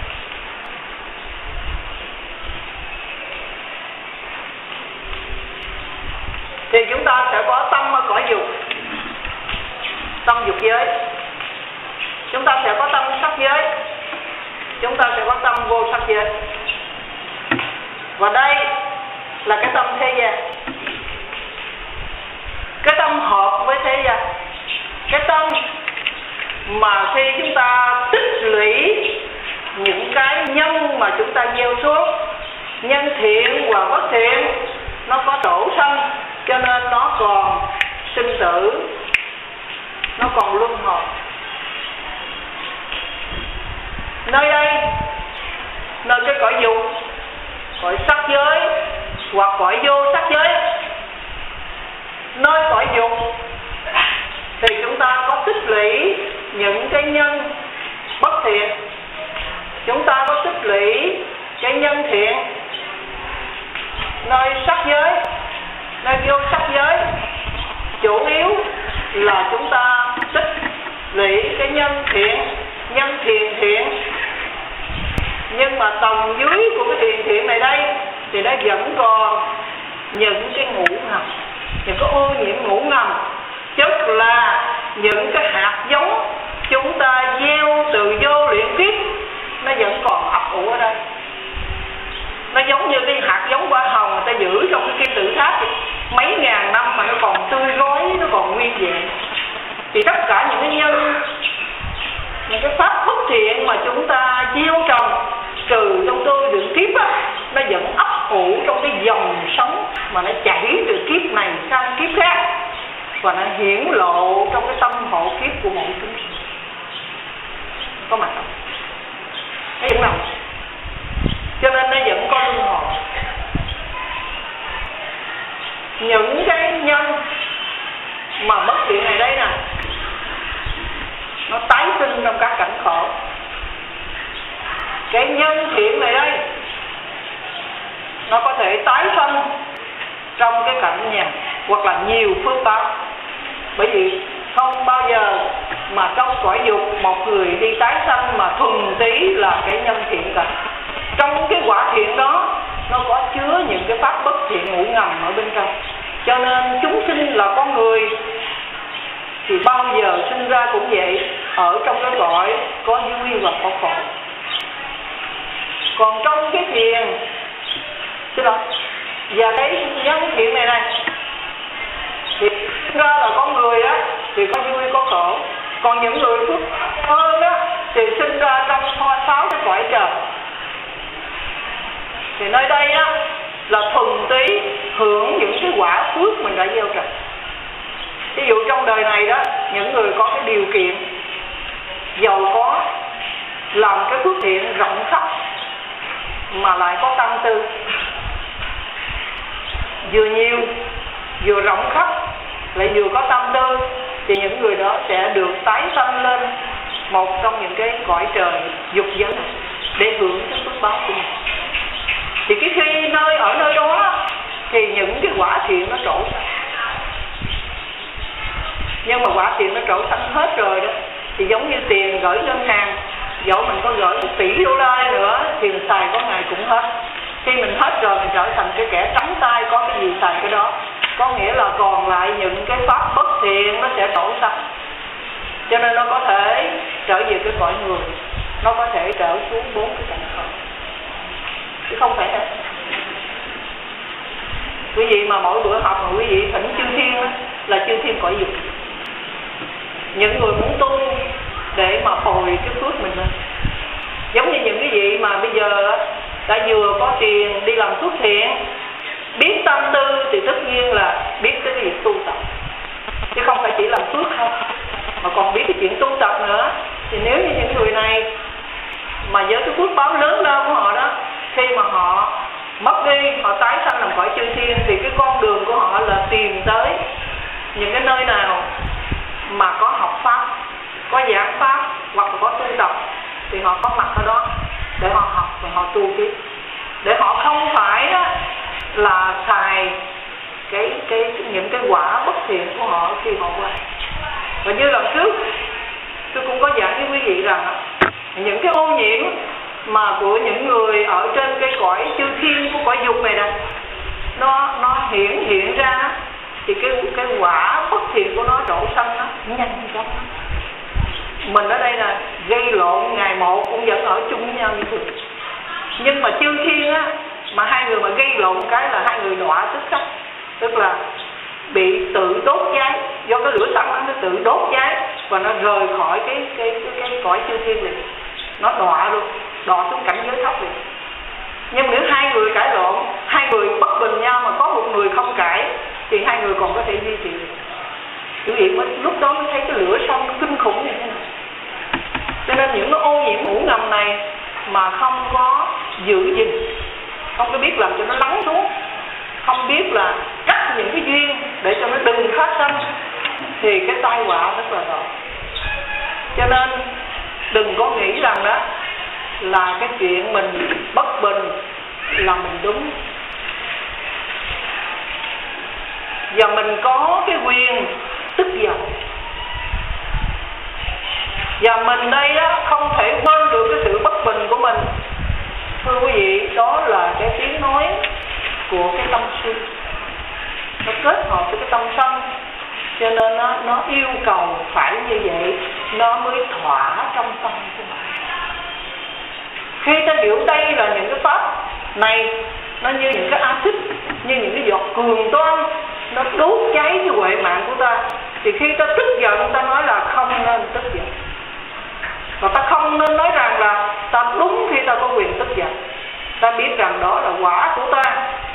thì chúng ta sẽ có tâm ở cõi dục, tâm dục giới. Chúng ta sẽ có tâm sắc giới, chúng ta sẽ có tâm vô sắc giới. Và đây là cái tâm thế gian, cái tâm hợp với thế gian, cái tâm mà khi chúng ta tích lũy những cái nhân mà chúng ta gieo xuống, nhân thiện và bất thiện, nó có đổ sanh, cho nên nó còn sinh tử, nó còn luân hồi. Nơi đây, nơi cái cõi dục, cõi sắc giới hoặc cõi vô sắc giới, nơi cõi dục thì chúng ta có tích lũy những cái nhân bất thiện, chúng ta có tích lũy cái nhân thiện. Nơi sắc giới, nơi vô sắc giới, chủ yếu là chúng ta tích lũy cái nhân thiện, nhân thiện. Nhưng mà tầng dưới của cái thiện này đây thì nó vẫn còn những cái ngũ ngầm, những cái ô nhiễm ngũ ngầm, tức là những cái hạt giống chúng ta gieo từ vô luyện kiếp, nó vẫn còn ấp ủ ở đây. Nó giống như cái hạt giống quả hồng người ta giữ trong cái kim tự tháp mấy ngàn năm mà nó còn tươi rói, nó còn nguyên vẹn. Thì tất cả những cái nhân, những cái pháp bất thiện mà chúng ta gieo trồng từ trong tôi đường kiếp á, nó vẫn ấp ủ trong cái dòng sống mà nó chảy từ kiếp này sang kiếp khác, và nó hiển lộ trong cái tâm hộ kiếp của mỗi chúng sinh. Có mặt không? Nó vẫn nằm, cho nên nó vẫn có luân hồi. Những cái nhân mà bất thiện này đây trong các cảnh khổ. Cái nhân thiện này đây nó có thể tái sanh trong cái cảnh nhà hoặc là nhiều phước báo. Bởi vì không bao giờ mà trong cõi dục một người đi tái sanh mà thuần túy là cái nhân thiện cả. Trong cái quả thiện đó nó có chứa những cái pháp bất thiện ngủ ngầm ở bên trong. Cho nên chúng sinh là con người thì bao giờ sinh ra cũng vậy, ở trong cái cõi có vui và có khổ. Còn trong cái thiền và cái nhân thiện này thì sinh ra là con người á thì có vui có khổ. Còn những người phước hơn á thì sinh ra trong 6 cái cõi trời. Thì nơi đây á là thuần túy hưởng những cái quả phước mình đã gieo trồng. Ví dụ trong đời này đó, những người có cái điều kiện giàu có, làm cái phước thiện rộng khắp mà lại có tâm tư vừa nhiều vừa rộng khắp lại vừa có tâm tư, thì những người đó sẽ được tái sanh lên một trong những cái cõi trời dục giới này để hưởng cái phước báo của mình. Thì cái khi ở nơi đó thì những cái quả thiện nó trổ sanh. Nhưng mà quả thiện nó trổ sanh hết rồi đó thì giống như tiền gửi ngân hàng, dẫu mình có gửi 1 tỷ đô la nữa thì mình xài có ngày cũng hết. Khi mình hết rồi mình trở thành cái kẻ trắng tay, có cái gì xài cái đó. Có nghĩa là còn lại những cái pháp bất thiện nó sẽ trổ sanh. Cho nên nó có thể trở về cái cõi người, nó có thể trở xuống 4 cái cảnh khổ, chứ không phải hết. Quý vị mà mỗi bữa học mà quý vị thỉnh chư thiên đó, là chư thiên cõi dục. Những người muốn tu để mà hồi cái phước mình lên, giống như những cái vị mà bây giờ đã vừa có tiền đi làm phước thiện, biết tâm tư thì tất nhiên là biết cái việc tu tập, chứ không phải chỉ làm phước không, mà còn biết cái chuyện tu tập nữa. Thì nếu như những người này mà với cái phước báo lớn lao của họ đó, khi mà họ mất đi, họ tái sanh làm cõi chư thiên, thì cái con đường của họ là tìm tới những cái nơi nào mà có học pháp, có giảng pháp hoặc là có tu tập, thì họ có mặt ở đó để họ học và họ tu tiếp, để họ không phải đó là xài những cái quả bất thiện của họ khi họ qua. Và như lần trước tôi cũng có giảng với quý vị rằng những cái ô nhiễm mà của những người ở trên cái cõi chư thiên của cõi dục này nè, nó hiện ra thì cái quả bất thiện của nó trổ sanh nó nhanh chóng. Mình ở đây là gây lộn ngày một cũng vẫn ở chung với nhau như thường. Nhưng mà chư thiên á, mà hai người mà gây lộn cái là hai người đọa tức khắc, tức là bị tự đốt cháy, do cái lửa xăng nó tự đốt cháy và nó rời khỏi cái cõi chư thiên này, nó đọa luôn, đọa xuống cảnh giới thấp liền. Nhưng nếu hai người cãi lộn, hai người bất bình nhau mà có một người không cãi thì hai người còn có thể duy trì được. Quý vị mới lúc đó mới thấy cái lửa xăng nó kinh khủng như thế nào. Cho nên những cái ô nhiễm ngủ ngầm này mà không có giữ gìn, không có biết làm cho nó lắng xuống, không biết là cắt những cái duyên để cho nó đừng phát sinh, thì cái tai họa rất là rõ. Cho nên đừng có nghĩ rằng đó là cái chuyện mình bất bình là mình đúng, và mình có cái quyền tức giận. Và mình đây đó không thể quên được cái sự bất bình của mình. Thưa quý vị, đó là cái tiếng nói của cái tâm suy, nó kết hợp với cái tâm sân, cho nên nó yêu cầu phải như vậy nó mới thỏa trong tâm của mình. Khi ta hiểu đây là những cái pháp này, nó như những cái axit, như những cái giọt cường toan, nó đốt cháy cái huệ mạng của ta, thì khi ta tức giận ta nói là không nên tức giận. Và ta không nên nói rằng là ta đúng khi ta có quyền tức giận. Ta biết rằng đó là quả của ta,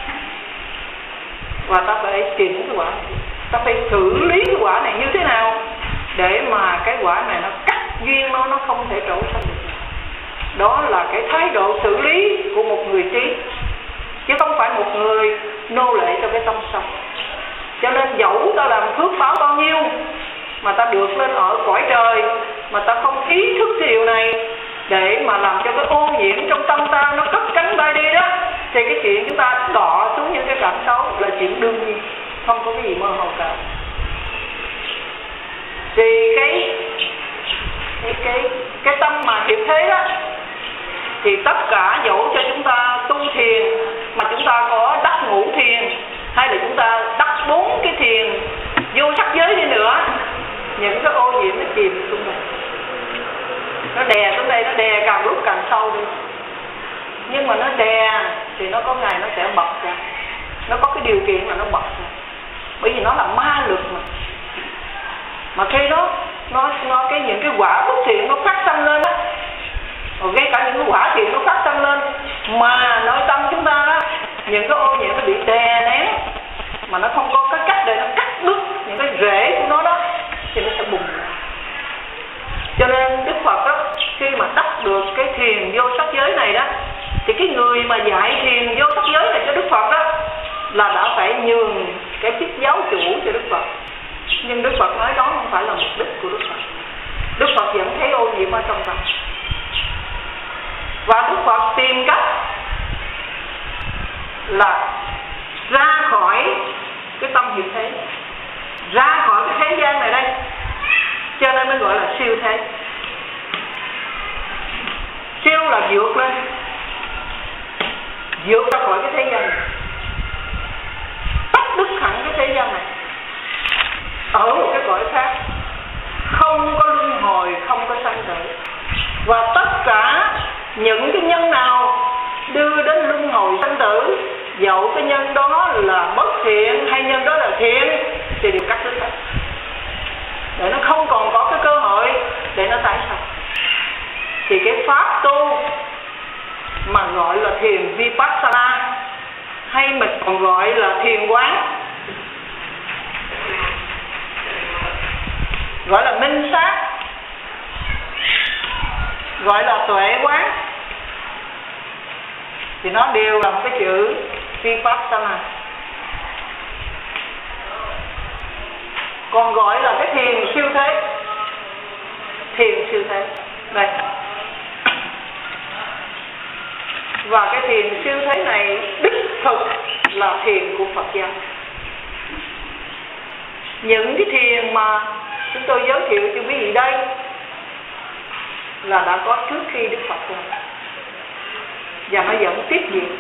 và ta phải tìm cái quả này. Ta phải xử lý cái quả này như thế nào để mà cái quả này nó cắt duyên nó không thể trổ sanh được. Đó là cái thái độ xử lý của một người trí, chứ không phải một người nô lệ cho cái tâm sân. Cho nên dẫu ta làm phước báo bao nhiêu mà ta được lên ở cõi trời, mà ta không ý thức cái điều này để mà làm cho cái ô nhiễm trong tâm ta nó cất cánh bay đi đó, thì cái chuyện chúng ta đọa xuống những cái cảm xấu là chuyện đương nhiên, không có cái gì mơ hồ cả. Thì cái tâm mà hiệp thế đó, thì tất cả dẫu cho chúng ta tu thiền mà chúng ta có đắc ngũ thiền hay là chúng ta đắc 4 cái thiền vô sắc giới đi nữa, những cái ô nhiễm nó chìm xuống đây, nó đè xuống đây, nó đè càng lúc càng sâu đi. Nhưng mà nó đè thì nó có ngày nó sẽ bật ra, nó có cái điều kiện là nó bật ra, bởi vì nó là ma lực mà khi nó những cái quả bất thiện nó phát sanh lên á, rồi ngay cả những cái quả thiện nó phát sanh lên mà nội tâm chúng ta đó, những cái ô nhiễm nó bị đè nén mà nó không có cái cách để nó cắt đứt những cái rễ của nó đó, thì nó sẽ bùng ra. Cho nên Đức Phật đó, khi mà đắc được cái thiền vô sắc giới này đó, thì cái người mà dạy thiền vô sắc giới này cho Đức Phật đó là đã phải nhường cái chức giáo chủ cho Đức Phật. Nhưng Đức Phật nói đó không phải là mục đích của Đức Phật. Đức Phật vẫn thấy ô nhiễm ở trong tâm, và Đức Phật tìm cách là ra khỏi cái tâm hiệp thế, ra khỏi cái thế gian này đây, cho nên mới gọi là siêu thế. Siêu là vượt lên, vượt ra khỏi cái thế gian này, tắt đứt hẳn cái thế gian này, ở một cái cõi khác, không có luân hồi, không có sanh tử. Và tất cả những cái nhân nào đưa đến luân hồi sanh tử, dẫu cái nhân đó là bất thiện hay nhân đó là thiện, thì đều cắt đứt hết, để nó không còn có cái cơ hội để nó tái sanh. Thì cái pháp tu mà gọi là thiền Vipassana, hay mình còn gọi là thiền quán, gọi là minh sát, gọi là tuệ quán, thì nó đều là một cái chữ Vipassana. Còn gọi là cái thiền siêu thế, thiền siêu thế đây. Và cái thiền siêu thế này đích thực là thiền của Phật giáo. Những cái thiền mà chúng tôi giới thiệu cho quý vị đây là đã có trước khi Đức Phật ra, và nó vẫn tiếp diễn.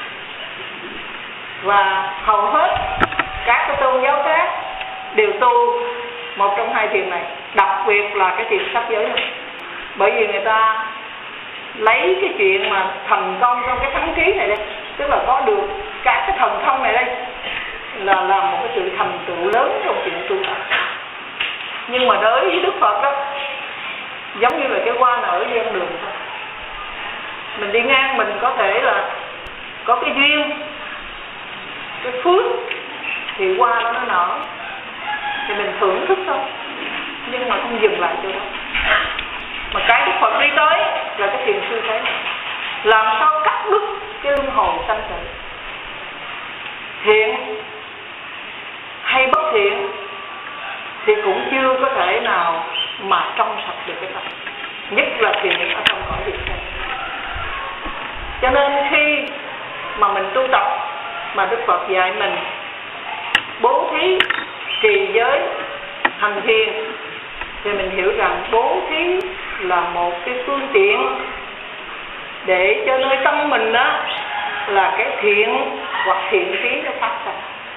Và hầu hết các cái tôn giáo khác đều tu một trong hai thiền này, đặc biệt là cái thiền sắc giới này. Bởi vì người ta lấy cái chuyện mà thành công trong cái thắng trí này đây, tức là có được các cái thần thông này đây, là làm một cái sự thành tựu lớn trong chuyện tu tập. Nhưng mà đối với Đức Phật đó, giống như là cái hoa nở ven đường thôi. Mình đi ngang mình có thể là có cái duyên, cái phước, thì hoa nó nở, thì mình thưởng thức thôi, nhưng mà không dừng lại chỗ đó. Mà cái Đức Phật đi tới là cái thiền siêu thế này, làm sao cắt đứt cái luân hồi sanh tử, thiện hay bất thiện thì cũng chưa có thể nào mà trong sạch được cái tâm, nhất là thiện ở trong cõi Việt Nam. Cho nên khi mà mình tu tập mà Đức Phật dạy mình bố thí, trì giới, hành thiền, thì mình hiểu rằng bố thí là một cái phương tiện để cho nơi tâm mình đó là cái thiện hoặc thiện trí nó phát sinh.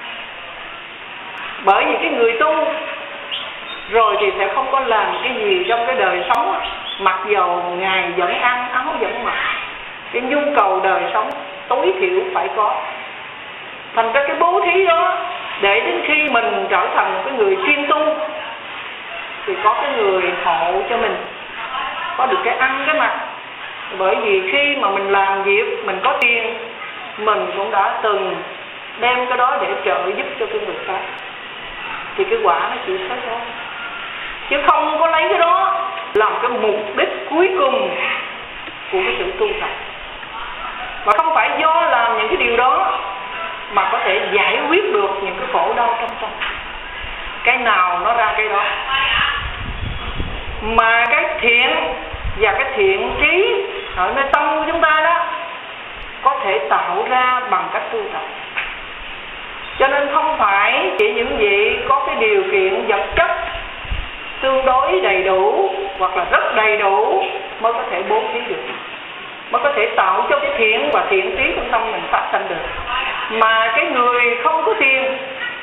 Bởi vì cái người tu rồi thì sẽ không có làm cái gì trong cái đời sống, mặc dầu ngày vẫn ăn, áo vẫn mặc, cái nhu cầu đời sống tối thiểu phải có. Thành ra cái bố thí đó, để đến khi mình trở thành một cái người chuyên tu thì có cái người hộ cho mình, có được cái ăn cái mặc. Bởi vì khi mà mình làm việc, mình có tiền, mình cũng đã từng đem cái đó để trợ giúp cho cái người khác, thì cái quả nó chịu hết thôi. Chứ không có lấy cái đó làm cái mục đích cuối cùng của cái sự tu tập. Và không phải do làm những cái điều đó mà có thể giải quyết được những cái khổ đau trong tâm. Cái nào nó ra cái đó. mà cái thiện và cái thiện trí ở nơi tâm của chúng ta đó có thể tạo ra bằng cách tu tập. Cho nên không phải chỉ những vị có cái điều kiện vật chất tương đối đầy đủ hoặc là rất đầy đủ mới có thể bố thí được, mới có thể tạo cho cái thiện và thiện trí trong tâm mình phát sinh được. Mà cái người không có tiền,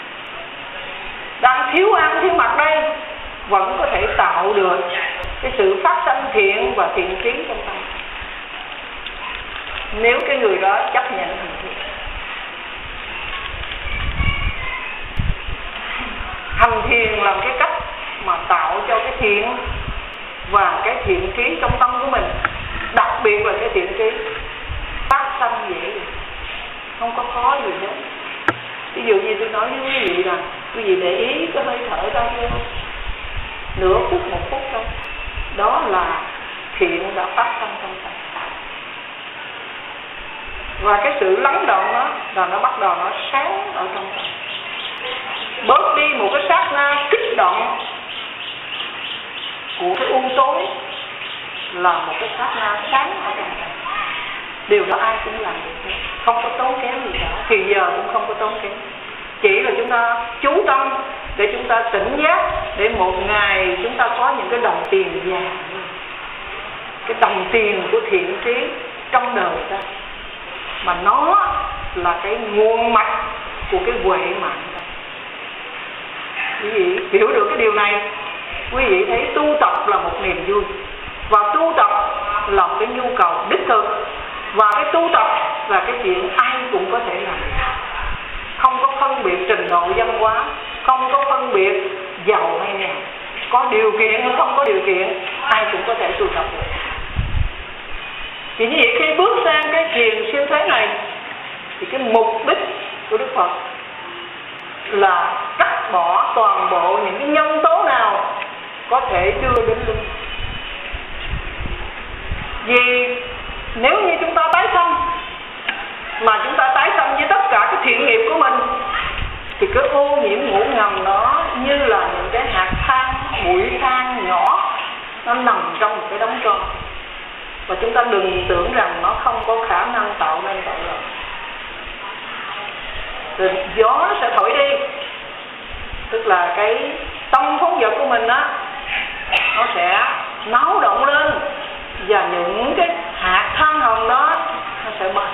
đang thiếu ăn thiếu mặc đây, vẫn có thể tạo được cái sự phát sinh thiện và thiện trí trong tâm, nếu cái người đó chấp nhận hành thiện. Hành thiền là cái cách mà tạo cho cái thiện và cái thiện trí trong tâm của mình, đặc biệt là cái thiện trí phát sinh dễ dàng, không có khó gì hết. Ví dụ như tôi nói với quý vị là quý vị để ý cái hơi thở ra vô nửa phút, 1 phút thôi, đó là thiện đã phát sinh trong tâm. Và cái sự lắng động đó là nó bắt đầu nó sáng ở trong tâm, bớt đi một cái sát na kích động của cái u tối, là một cái sát na sáng ở trong tâm. Điều đó ai cũng làm được, không có tốn kém gì cả, thì giờ cũng không có tốn kém. Chỉ là chúng ta chú tâm để chúng ta tỉnh giác, để một ngày chúng ta có những cái đồng tiền vàng, cái đồng tiền của thiện trí trong đời ta, mà nó là cái nguồn mạch của cái huệ mạng ta. Quý vị hiểu được cái điều này, quý vị thấy tu tập là một niềm vui, và tu tập là một cái nhu cầu đích thực, và cái tu tập là cái chuyện ai cũng có thể làm, không có phân biệt trình độ văn hóa, không có phân biệt giàu hay nghèo, có điều kiện hay không có điều kiện, ai cũng có thể tu tập được. Vì như vậy khi bước sang cái thiền siêu thế này thì cái mục đích của Đức Phật là cắt bỏ toàn bộ những cái nhân tố nào có thể đưa đến luân. Vì nếu như chúng ta tái sanh, mà chúng ta tái sanh với tất cả cái thiện nghiệp của mình, thì cái ô nhiễm ngủ ngầm đó như là những cái hạt than, bụi than nhỏ, nó nằm trong một cái đống tro. Và chúng ta đừng tưởng rằng nó không có khả năng tạo nên tội lỗi. Rồi gió nó sẽ thổi đi, tức là cái tâm phóng dật của mình á, nó sẽ náo động lên, và những cái hạt than hồng đó nó sẽ bay.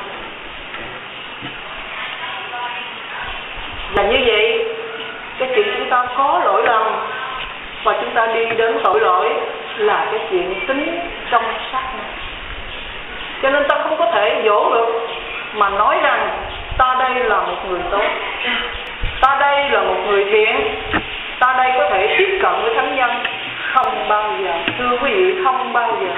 Và như vậy, cái chuyện chúng ta có lỗi lầm và chúng ta đi đến tội lỗi là cái chuyện tính trong sát na. Cho nên ta không có thể dỗ được mà nói rằng ta đây là một người tốt, ta đây là một người thiện, ta đây có thể tiếp cận với thánh nhân. Không bao giờ, thưa quý vị, không bao giờ.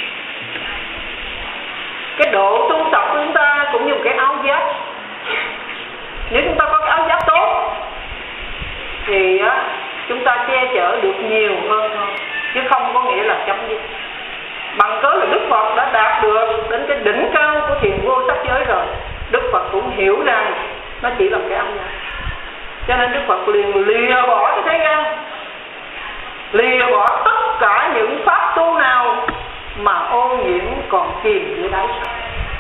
Cái độ tu tập của chúng ta cũng như một cái áo giáp. Nếu chúng ta có cái áo giáp tốt thì chúng ta che chở được nhiều hơn thôi, chứ không có nghĩa là chấm dứt. Bằng cớ là Đức Phật đã đạt được đến cái đỉnh cao của thiền vô sắc giới rồi, Đức Phật cũng hiểu rằng nó chỉ là cái áo giáp. Cho nên Đức Phật liền lìa bỏ cái thế gian, lìa bỏ tất cả những pháp tu nào mà ô nhiễm còn chìm dưới đáy sông.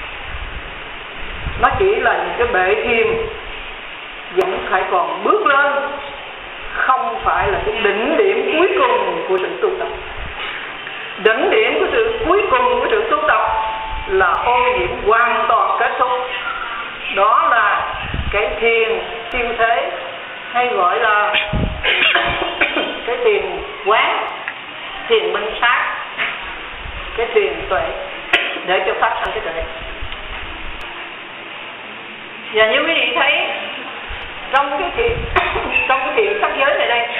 Nó chỉ là những cái bệ thiềm vẫn phải còn bước lên, không phải là cái đỉnh điểm cuối cùng của sự tu tập. Đỉnh điểm của sự cuối cùng của sự tu tập là ô nhiễm hoàn toàn kết thúc. Đó là cái thiền siêu thế, hay gọi là cái thiền quán, thiền minh sát, cái thiền tuệ, để cho phát sinh cái tuệ. Và như quý vị thấy trong cái thiền sắc giới này đây,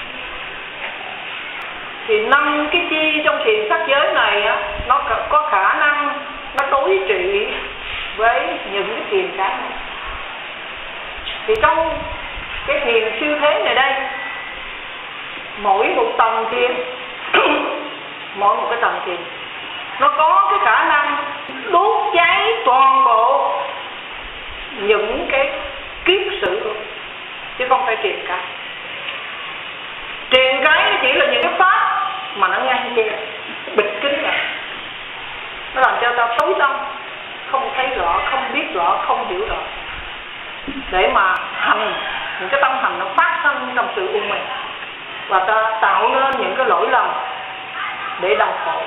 thì 5 cái chi trong thiền sắc giới này á, nó có khả năng nó đối trị với những cái thiền khác. Thì trong cái thiền siêu thế này đây, mỗi một tầng thiền mỗi một cái tầng thiền nó có cái khả năng đốt cháy toàn bộ những cái kiết sử luôn, chứ không phải truyền cái. Truyền cái chỉ là những cái pháp mà nó ngăn rõ, không hiểu rõ, để mà hành những cái tâm hành nó phát sinh trong sự u mê, và ta tạo nên những cái lỗi lầm để đau khổ.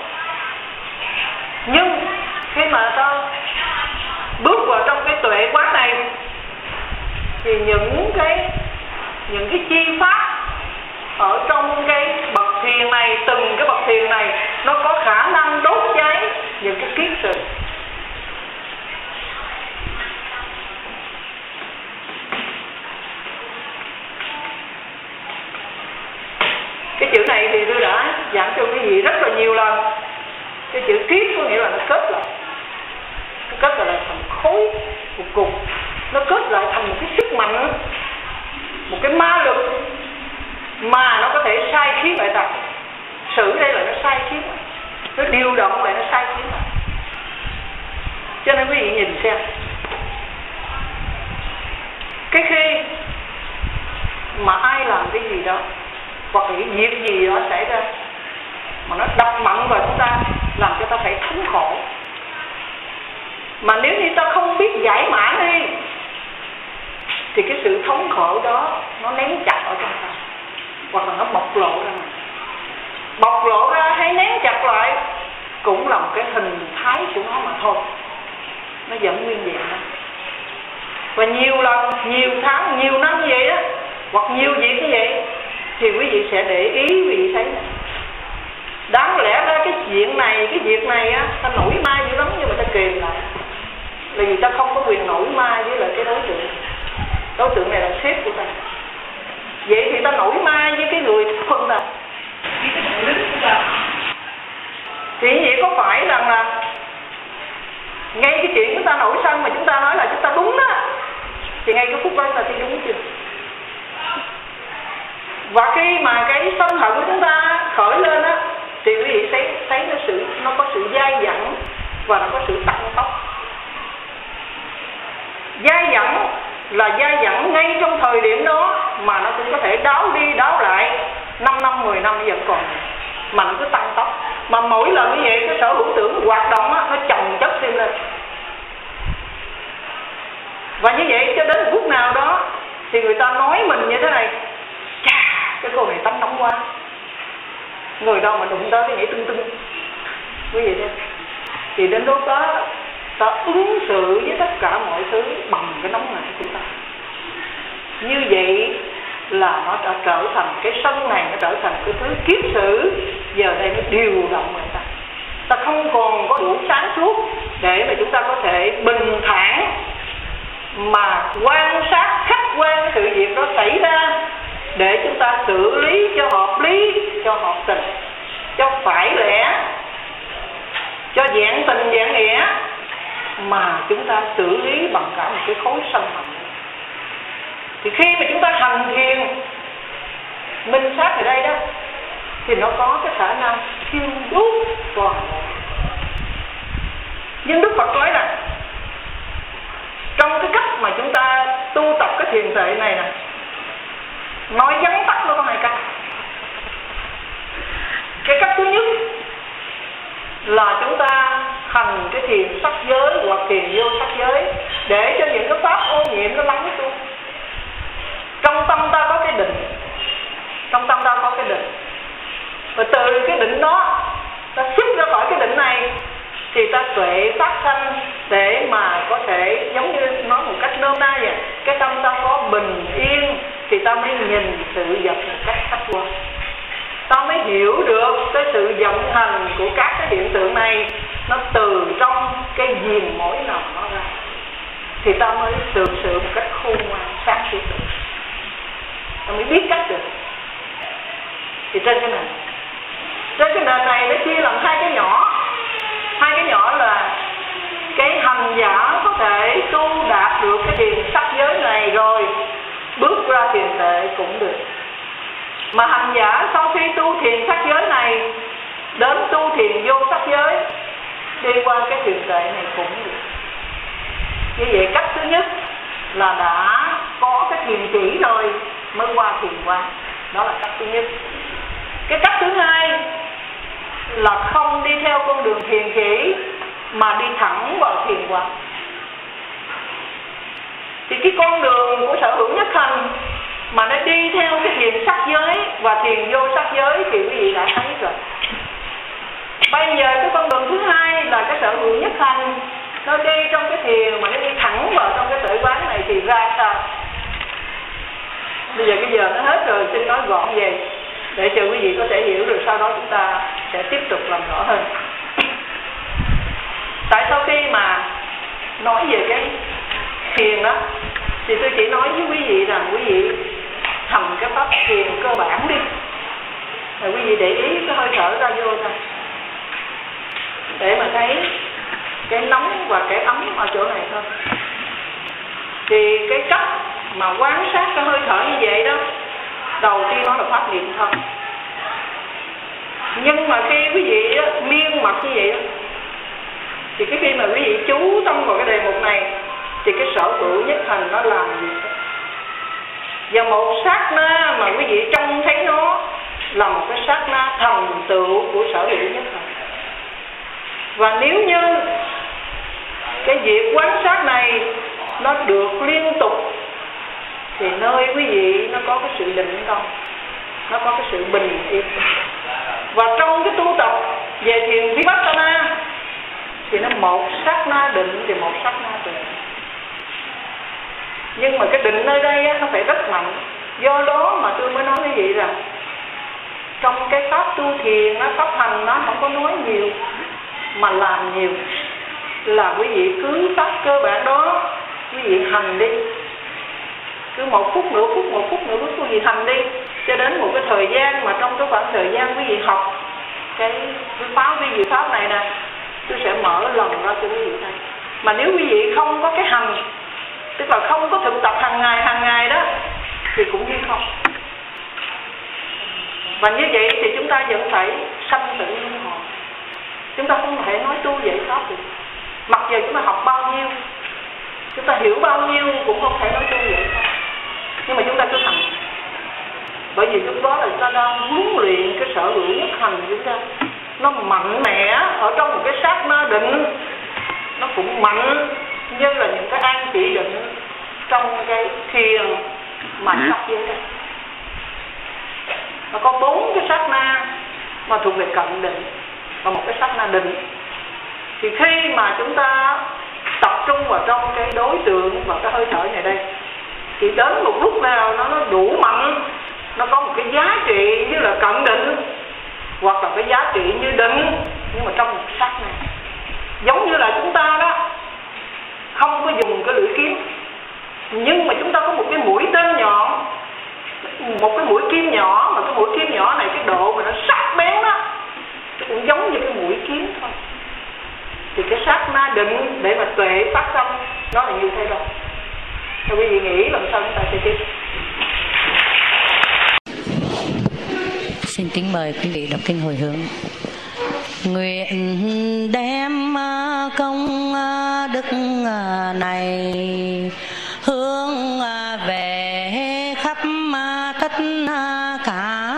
Nhưng khi mà ta bước vào trong cái tuệ quán này thì những cái chi pháp ở trong cái bậc thiền này, từng cái bậc thiền này nó có khả năng đốt cháy những cái kiết sử. Cái chữ này thì tôi đã giảng cho quý vị rất là nhiều lần. Cái chữ kiết có nghĩa là nó kết lại. Nó kết lại thành khối một cục. Nó kết lại thành một cái sức mạnh, một cái ma lực mà nó có thể sai khiến lại ta. Sự đây là nó sai khiến, nó điều động lại, nó sai khiến lại. Cho nên quý vị nhìn xem, cái khi mà ai làm cái gì đó hoặc là cái việc gì đó xảy ra mà nó đập mạnh vào chúng ta, làm cho ta phải thống khổ, mà nếu như ta không biết giải mã đi thì cái sự thống khổ đó nó nén chặt ở trong ta, hoặc là nó bộc lộ ra. Bộc lộ ra hay nén chặt lại cũng là một cái hình thái của nó mà thôi, nó vẫn nguyên vẹn đó. Và nhiều lần, nhiều tháng, nhiều năm như vậy đó, hoặc nhiều việc như vậy, thì quý vị sẽ để ý, quý vị thấy đáng lẽ ra cái chuyện này, cái việc này á, ta nổi ma dữ lắm nhưng mà ta kìm lại, là vì ta không có quyền nổi ma với lại cái đối tượng. Đối tượng này là sếp của ta. Vậy thì ta nổi ma với cái người phân này, với cái đại lính của ta. Thì như vậy có phải rằng là ngay cái chuyện chúng ta nổi sân mà chúng ta nói là chúng ta đúng đó, thì ngay cái phút đó ta thấy đúng chưa? Và khi mà cái sân hận của chúng ta khởi lên á, thì quý vị thấy nó có sự dai dẳng và nó có sự tăng tốc. Dai dẳng là dai dẳng ngay trong thời điểm đó, mà nó cũng có thể đáo đi đáo lại 5 năm, 10 năm vẫn còn, mà nó cứ tăng tốc. Mà mỗi lần như vậy cái sở hữu tưởng hoạt động á, nó chồng chất thêm lên. Và như vậy cho đến phút nào đó thì người ta nói mình như thế này: chà, cái cô này tánh nóng quá. Người đâu mà đụng tới cái nhảy tưng tưng, quý vị thấy. Thì đến lúc đó ta ứng xử với tất cả mọi thứ bằng cái nóng nảy của ta. Như vậy là nó đã trở thành cái sân này, nó trở thành cái thứ kiết sử. Giờ đây nó điều động người ta. Ta không còn có đủ sáng suốt để mà chúng ta có thể bình thản mà quan sát khách quan sự việc đó xảy ra, để chúng ta xử lý cho hợp lý, cho hợp tình, cho phải lẽ, cho vẹn tình vẹn nghĩa, mà chúng ta xử lý bằng cả một cái khối sân hận. Thì khi mà chúng ta hành thiền minh sát ở đây đó, thì nó có cái khả năng thiêu đốt toàn bộ. Nhưng Đức Phật nói rằng trong cái cách mà chúng ta tu tập cái thiền tuệ này nè, nói vắn tắt nó có hai cách. Cái cách thứ nhất là chúng ta hành cái thiền sắc giới hoặc thiền vô sắc giới, để cho những cái pháp ô nhiễm nó lắng xuống. Trong tâm ta có cái định, trong tâm ta có cái định, và từ cái định đó ta xuất ra khỏi cái định này thì ta tuệ phát sanh, để mà có thể giống như nói một cách nôm na vậy, cái tâm ta có bình yên thì ta mới nhìn sự vật một cách khách quan, ta mới hiểu được cái sự vận hành của các cái hiện tượng này nó từ trong cái viền mối nào nó ra, thì ta mới tự sự một cách khôn ngoan sáng suốt được, ta mới biết cách được. Thì trên cái nền này nó chia làm hai cái nhỏ. Hai cái nhỏ là cái hành giả có thể tu đạt được cái thiền sắc giới này rồi bước ra thiền tuệ cũng được. Mà hành giả sau khi tu thiền sắc giới này đến tu thiền vô sắc giới, đi qua cái thiền tuệ này cũng được. Như vậy cách thứ nhất là đã có cái thiền chỉ rồi mới qua thiền quán, đó là cách thứ nhất. Cái cách thứ hai là không đi theo con đường thiền chỉ mà đi thẳng vào thiền quán. con đường của sở hữu nhất hành mà nó đi theo cái thiền sắc giới và thiền vô sắc giới thì quý vị đã thấy rồi. Bây giờ cái con đường thứ hai là cái sở hữu nhất hành, nó đi trong cái thiền mà nó đi thẳng vào trong cái tuệ quán này thì ra sao? Bây giờ cái giờ nó hết rồi, xin nói gọn về để cho quý vị có thể hiểu, rồi sau đó chúng ta sẽ tiếp tục làm rõ hơn. Tại sau khi mà nói về cái thiền đó thì tôi chỉ nói với quý vị rằng quý vị thầm cái pháp thiền cơ bản đi, rồi quý vị để ý cái hơi thở ra vô thôi, để mà thấy cái nóng và cái ấm ở chỗ này thôi. Thì cái cách mà quan sát cái hơi thở như vậy đó, đầu tiên nó là pháp niệm thôi. Nhưng mà khi quý vị đó, miên mật như vậy đó, thì cái khi mà quý vị chú tâm vào cái đề mục này thì cái sở hữu nhất hành nó làm gì đó. Và một sát na mà quý vị trông thấy nó là một cái sát na thành tựu của sở hữu nhất hành. Và nếu như cái việc quan sát này nó được liên tục thì nơi quý vị nó có cái sự định tâm, nó có cái sự bình yên. Và trong cái tu tập về thiền Vipassana thì nó một sát na định thì một sát na tuệ. Nhưng mà cái định nơi đây á, nó phải rất mạnh. Do đó mà tôi mới nói với quý vị rằng trong cái pháp tu thiền, nó pháp hành nó không có nói nhiều mà làm nhiều. Là quý vị cứ pháp cơ bản đó quý vị hành đi, cứ một phút nửa phút quý vị hành đi, cho đến một cái thời gian mà trong cái khoảng thời gian quý vị học cái pháp vi diệu pháp này nè, tôi sẽ mở lòng ra cho quý vị thấy. Mà nếu quý vị không có cái hành, tức là không có thực tập hàng ngày đó, thì cũng như không. Và như vậy thì chúng ta vẫn phải sanh tử luân hồi. Chúng ta không thể nói tu giải pháp được. Mặc dù chúng ta học bao nhiêu, chúng ta hiểu bao nhiêu cũng không thể nói tu giải pháp. Nhưng mà chúng ta cứ hành. Bởi vì lúc đó là chúng ta đang huấn luyện cái sở hữu nhất hành của chúng ta. Nó mạnh mẽ ở trong một cái sát na định, nó cũng mạnh như là những cái an chỉ định trong cái thiền mà sắp dưới đây. Nó có 4 cái sát na mà thuộc về cận định và một cái sát na định. Thì khi mà chúng ta tập trung vào trong cái đối tượng và cái hơi thở này đây, thì đến một lúc nào nó đủ mạnh, nó có một cái giá trị như là cận định hoặc là cái giá trị như định, nhưng mà trong một sát này. Giống như là chúng ta đó không có dùng cái lưỡi kiếm, nhưng mà chúng ta có một cái mũi tên nhọn, một cái mũi kim nhỏ, mà cái mũi kim nhỏ này cái độ mà nó sắc bén đó, nó cũng giống như cái mũi kiếm thôi. Thì cái sát na định để mà tuệ phát tâm nó là như thế đó. Thì quý vị nghĩ làm sao chúng ta sẽ tiếp. Xin kính mời quý vị đọc kinh hồi hướng. Nguyện đem công đức này hướng về khắp tất cả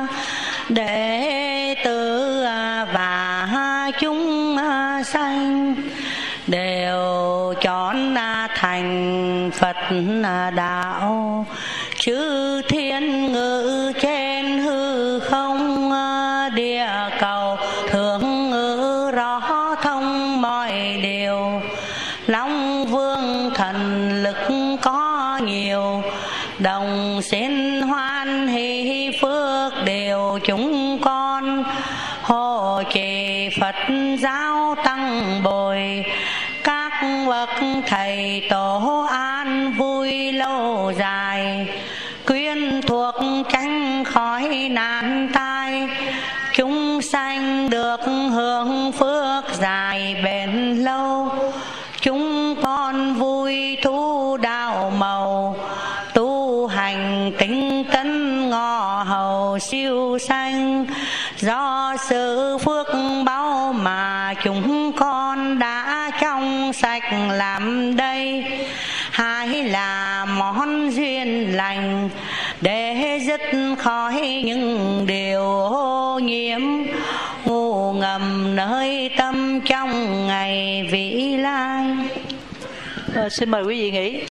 đệ tử và chúng sanh, đều chọn thành Phật đạo, chư thiên ngự trên hư không, địa cầu thường ngự rõ thông mọi điều, Long Vương thần lực có nhiều, đồng xin hoan hỷ phước đều chúng con, hộ trì Phật giáo tăng bồi, các bậc thầy tổ an vui lâu dài, quyến thuộc tránh khỏi nạn tai, chúng sanh được hưởng phước dài bền lâu, chúng con vui thu đạo màu, tu hành tinh tấn ngọ hầu siêu sanh, do sự phước báu mà chúng con đã trong sạch làm đây, hai là món duyên lành để dứt khỏi những điều ô nhiễm ngủ ngầm nơi tâm trong ngày vĩ lai. Xin mời quý vị nghỉ.